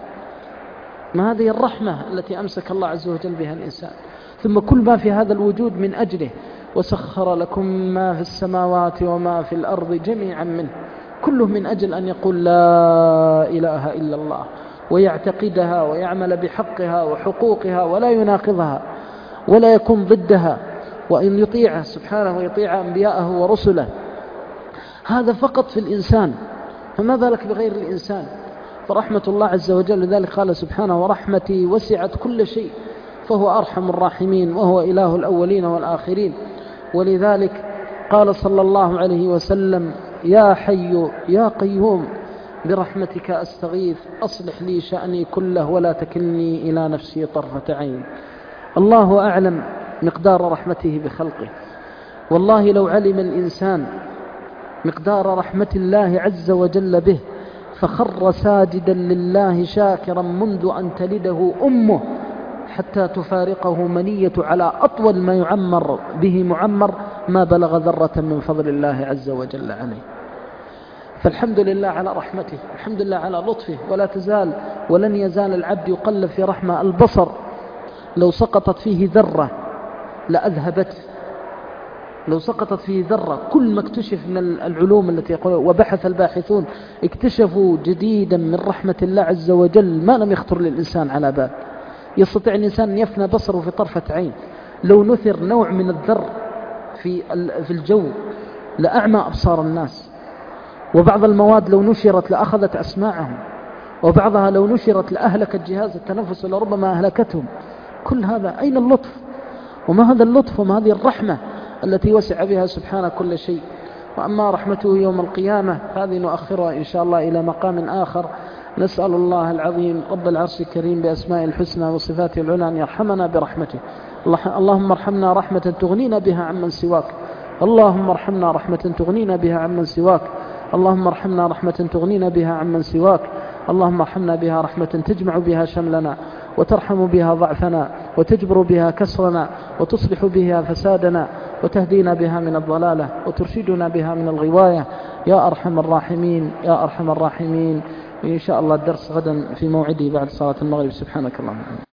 ما هذه الرحمة التي أمسك الله عز وجل بها الإنسان. ثم كل ما في هذا الوجود من أجله، وسخر لكم ما في السماوات وما في الأرض جميعا منه، كله من أجل أن يقول لا إله إلا الله ويعتقدها ويعمل بحقها وحقوقها ولا يناقضها ولا يكون ضدها، وإن يطيعه سبحانه ويطيع أنبياءه ورسله. هذا فقط في الإنسان، فما بالك بغير الإنسان؟ فرحمة الله عز وجل، لذلك قال سبحانه ورحمتي وسعت كل شيء فهو أرحم الراحمين وهو إله الأولين والآخرين. ولذلك قال صلى الله عليه وسلم يا حي يا قيوم برحمتك أستغيث أصلح لي شأني كله ولا تكلني إلى نفسي طرفة عين. الله أعلم مقدار رحمته بخلقه. والله لو علم الإنسان مقدار رحمة الله عز وجل به فخر ساجدا لله شاكرا منذ أن تلده أمه حتى تفارقه منية على أطول ما يعمر به معمر ما بلغ ذرة من فضل الله عز وجل عليه. فالحمد لله على رحمته، الحمد لله على لطفه. ولا تزال ولن يزال العبد يقلب في رحمة. البصر لو سقطت فيه ذرة لأذهبته، لو سقطت فيه ذرة. كل ما اكتشف من العلوم التي يقول وبحث الباحثون اكتشفوا جديدا من رحمة الله عز وجل ما لم يخطر للإنسان على بال. يستطيع الإنسان أن يفنى بصره في طرفة عين. لو نثر نوع من الذر في في الجو لأعمى أبصار الناس. وبعض المواد لو نشرت لأخذت أسماعهم، وبعضها لو نشرت لأهلكت جهاز التنفس ولربما أهلكتهم. كل هذا أين اللطف؟ وما هذا اللطف وما هذه الرحمة التي وسع بها سبحانه كل شيء. وأما رحمته يوم القيامة هذه نؤخرها إن شاء الله إلى مقام آخر. نسأل الله العظيم رب العرش الكريم بأسماء الحسنى وصفاته العلى أن يرحمنا برحمته. اللهم ارحمنا رحمة تغنينا بها عمن سواك. اللهم ارحمنا رحمة تغنينا بها عمن سواك. اللهم ارحمنا رحمة تغنينا بها عمن سواك. اللهم ارحمنا بها رحمة تجمع بها شملنا وترحم بها ضعفنا وتجبر بها كسرنا وتصلح بها فسادنا وتهدينا بها من الضلالة وترشدنا بها من الغواية يا أرحم الراحمين يا أرحم الراحمين. إن شاء الله الدرس غدا في موعده بعد صلاة المغرب. سبحانك اللهم.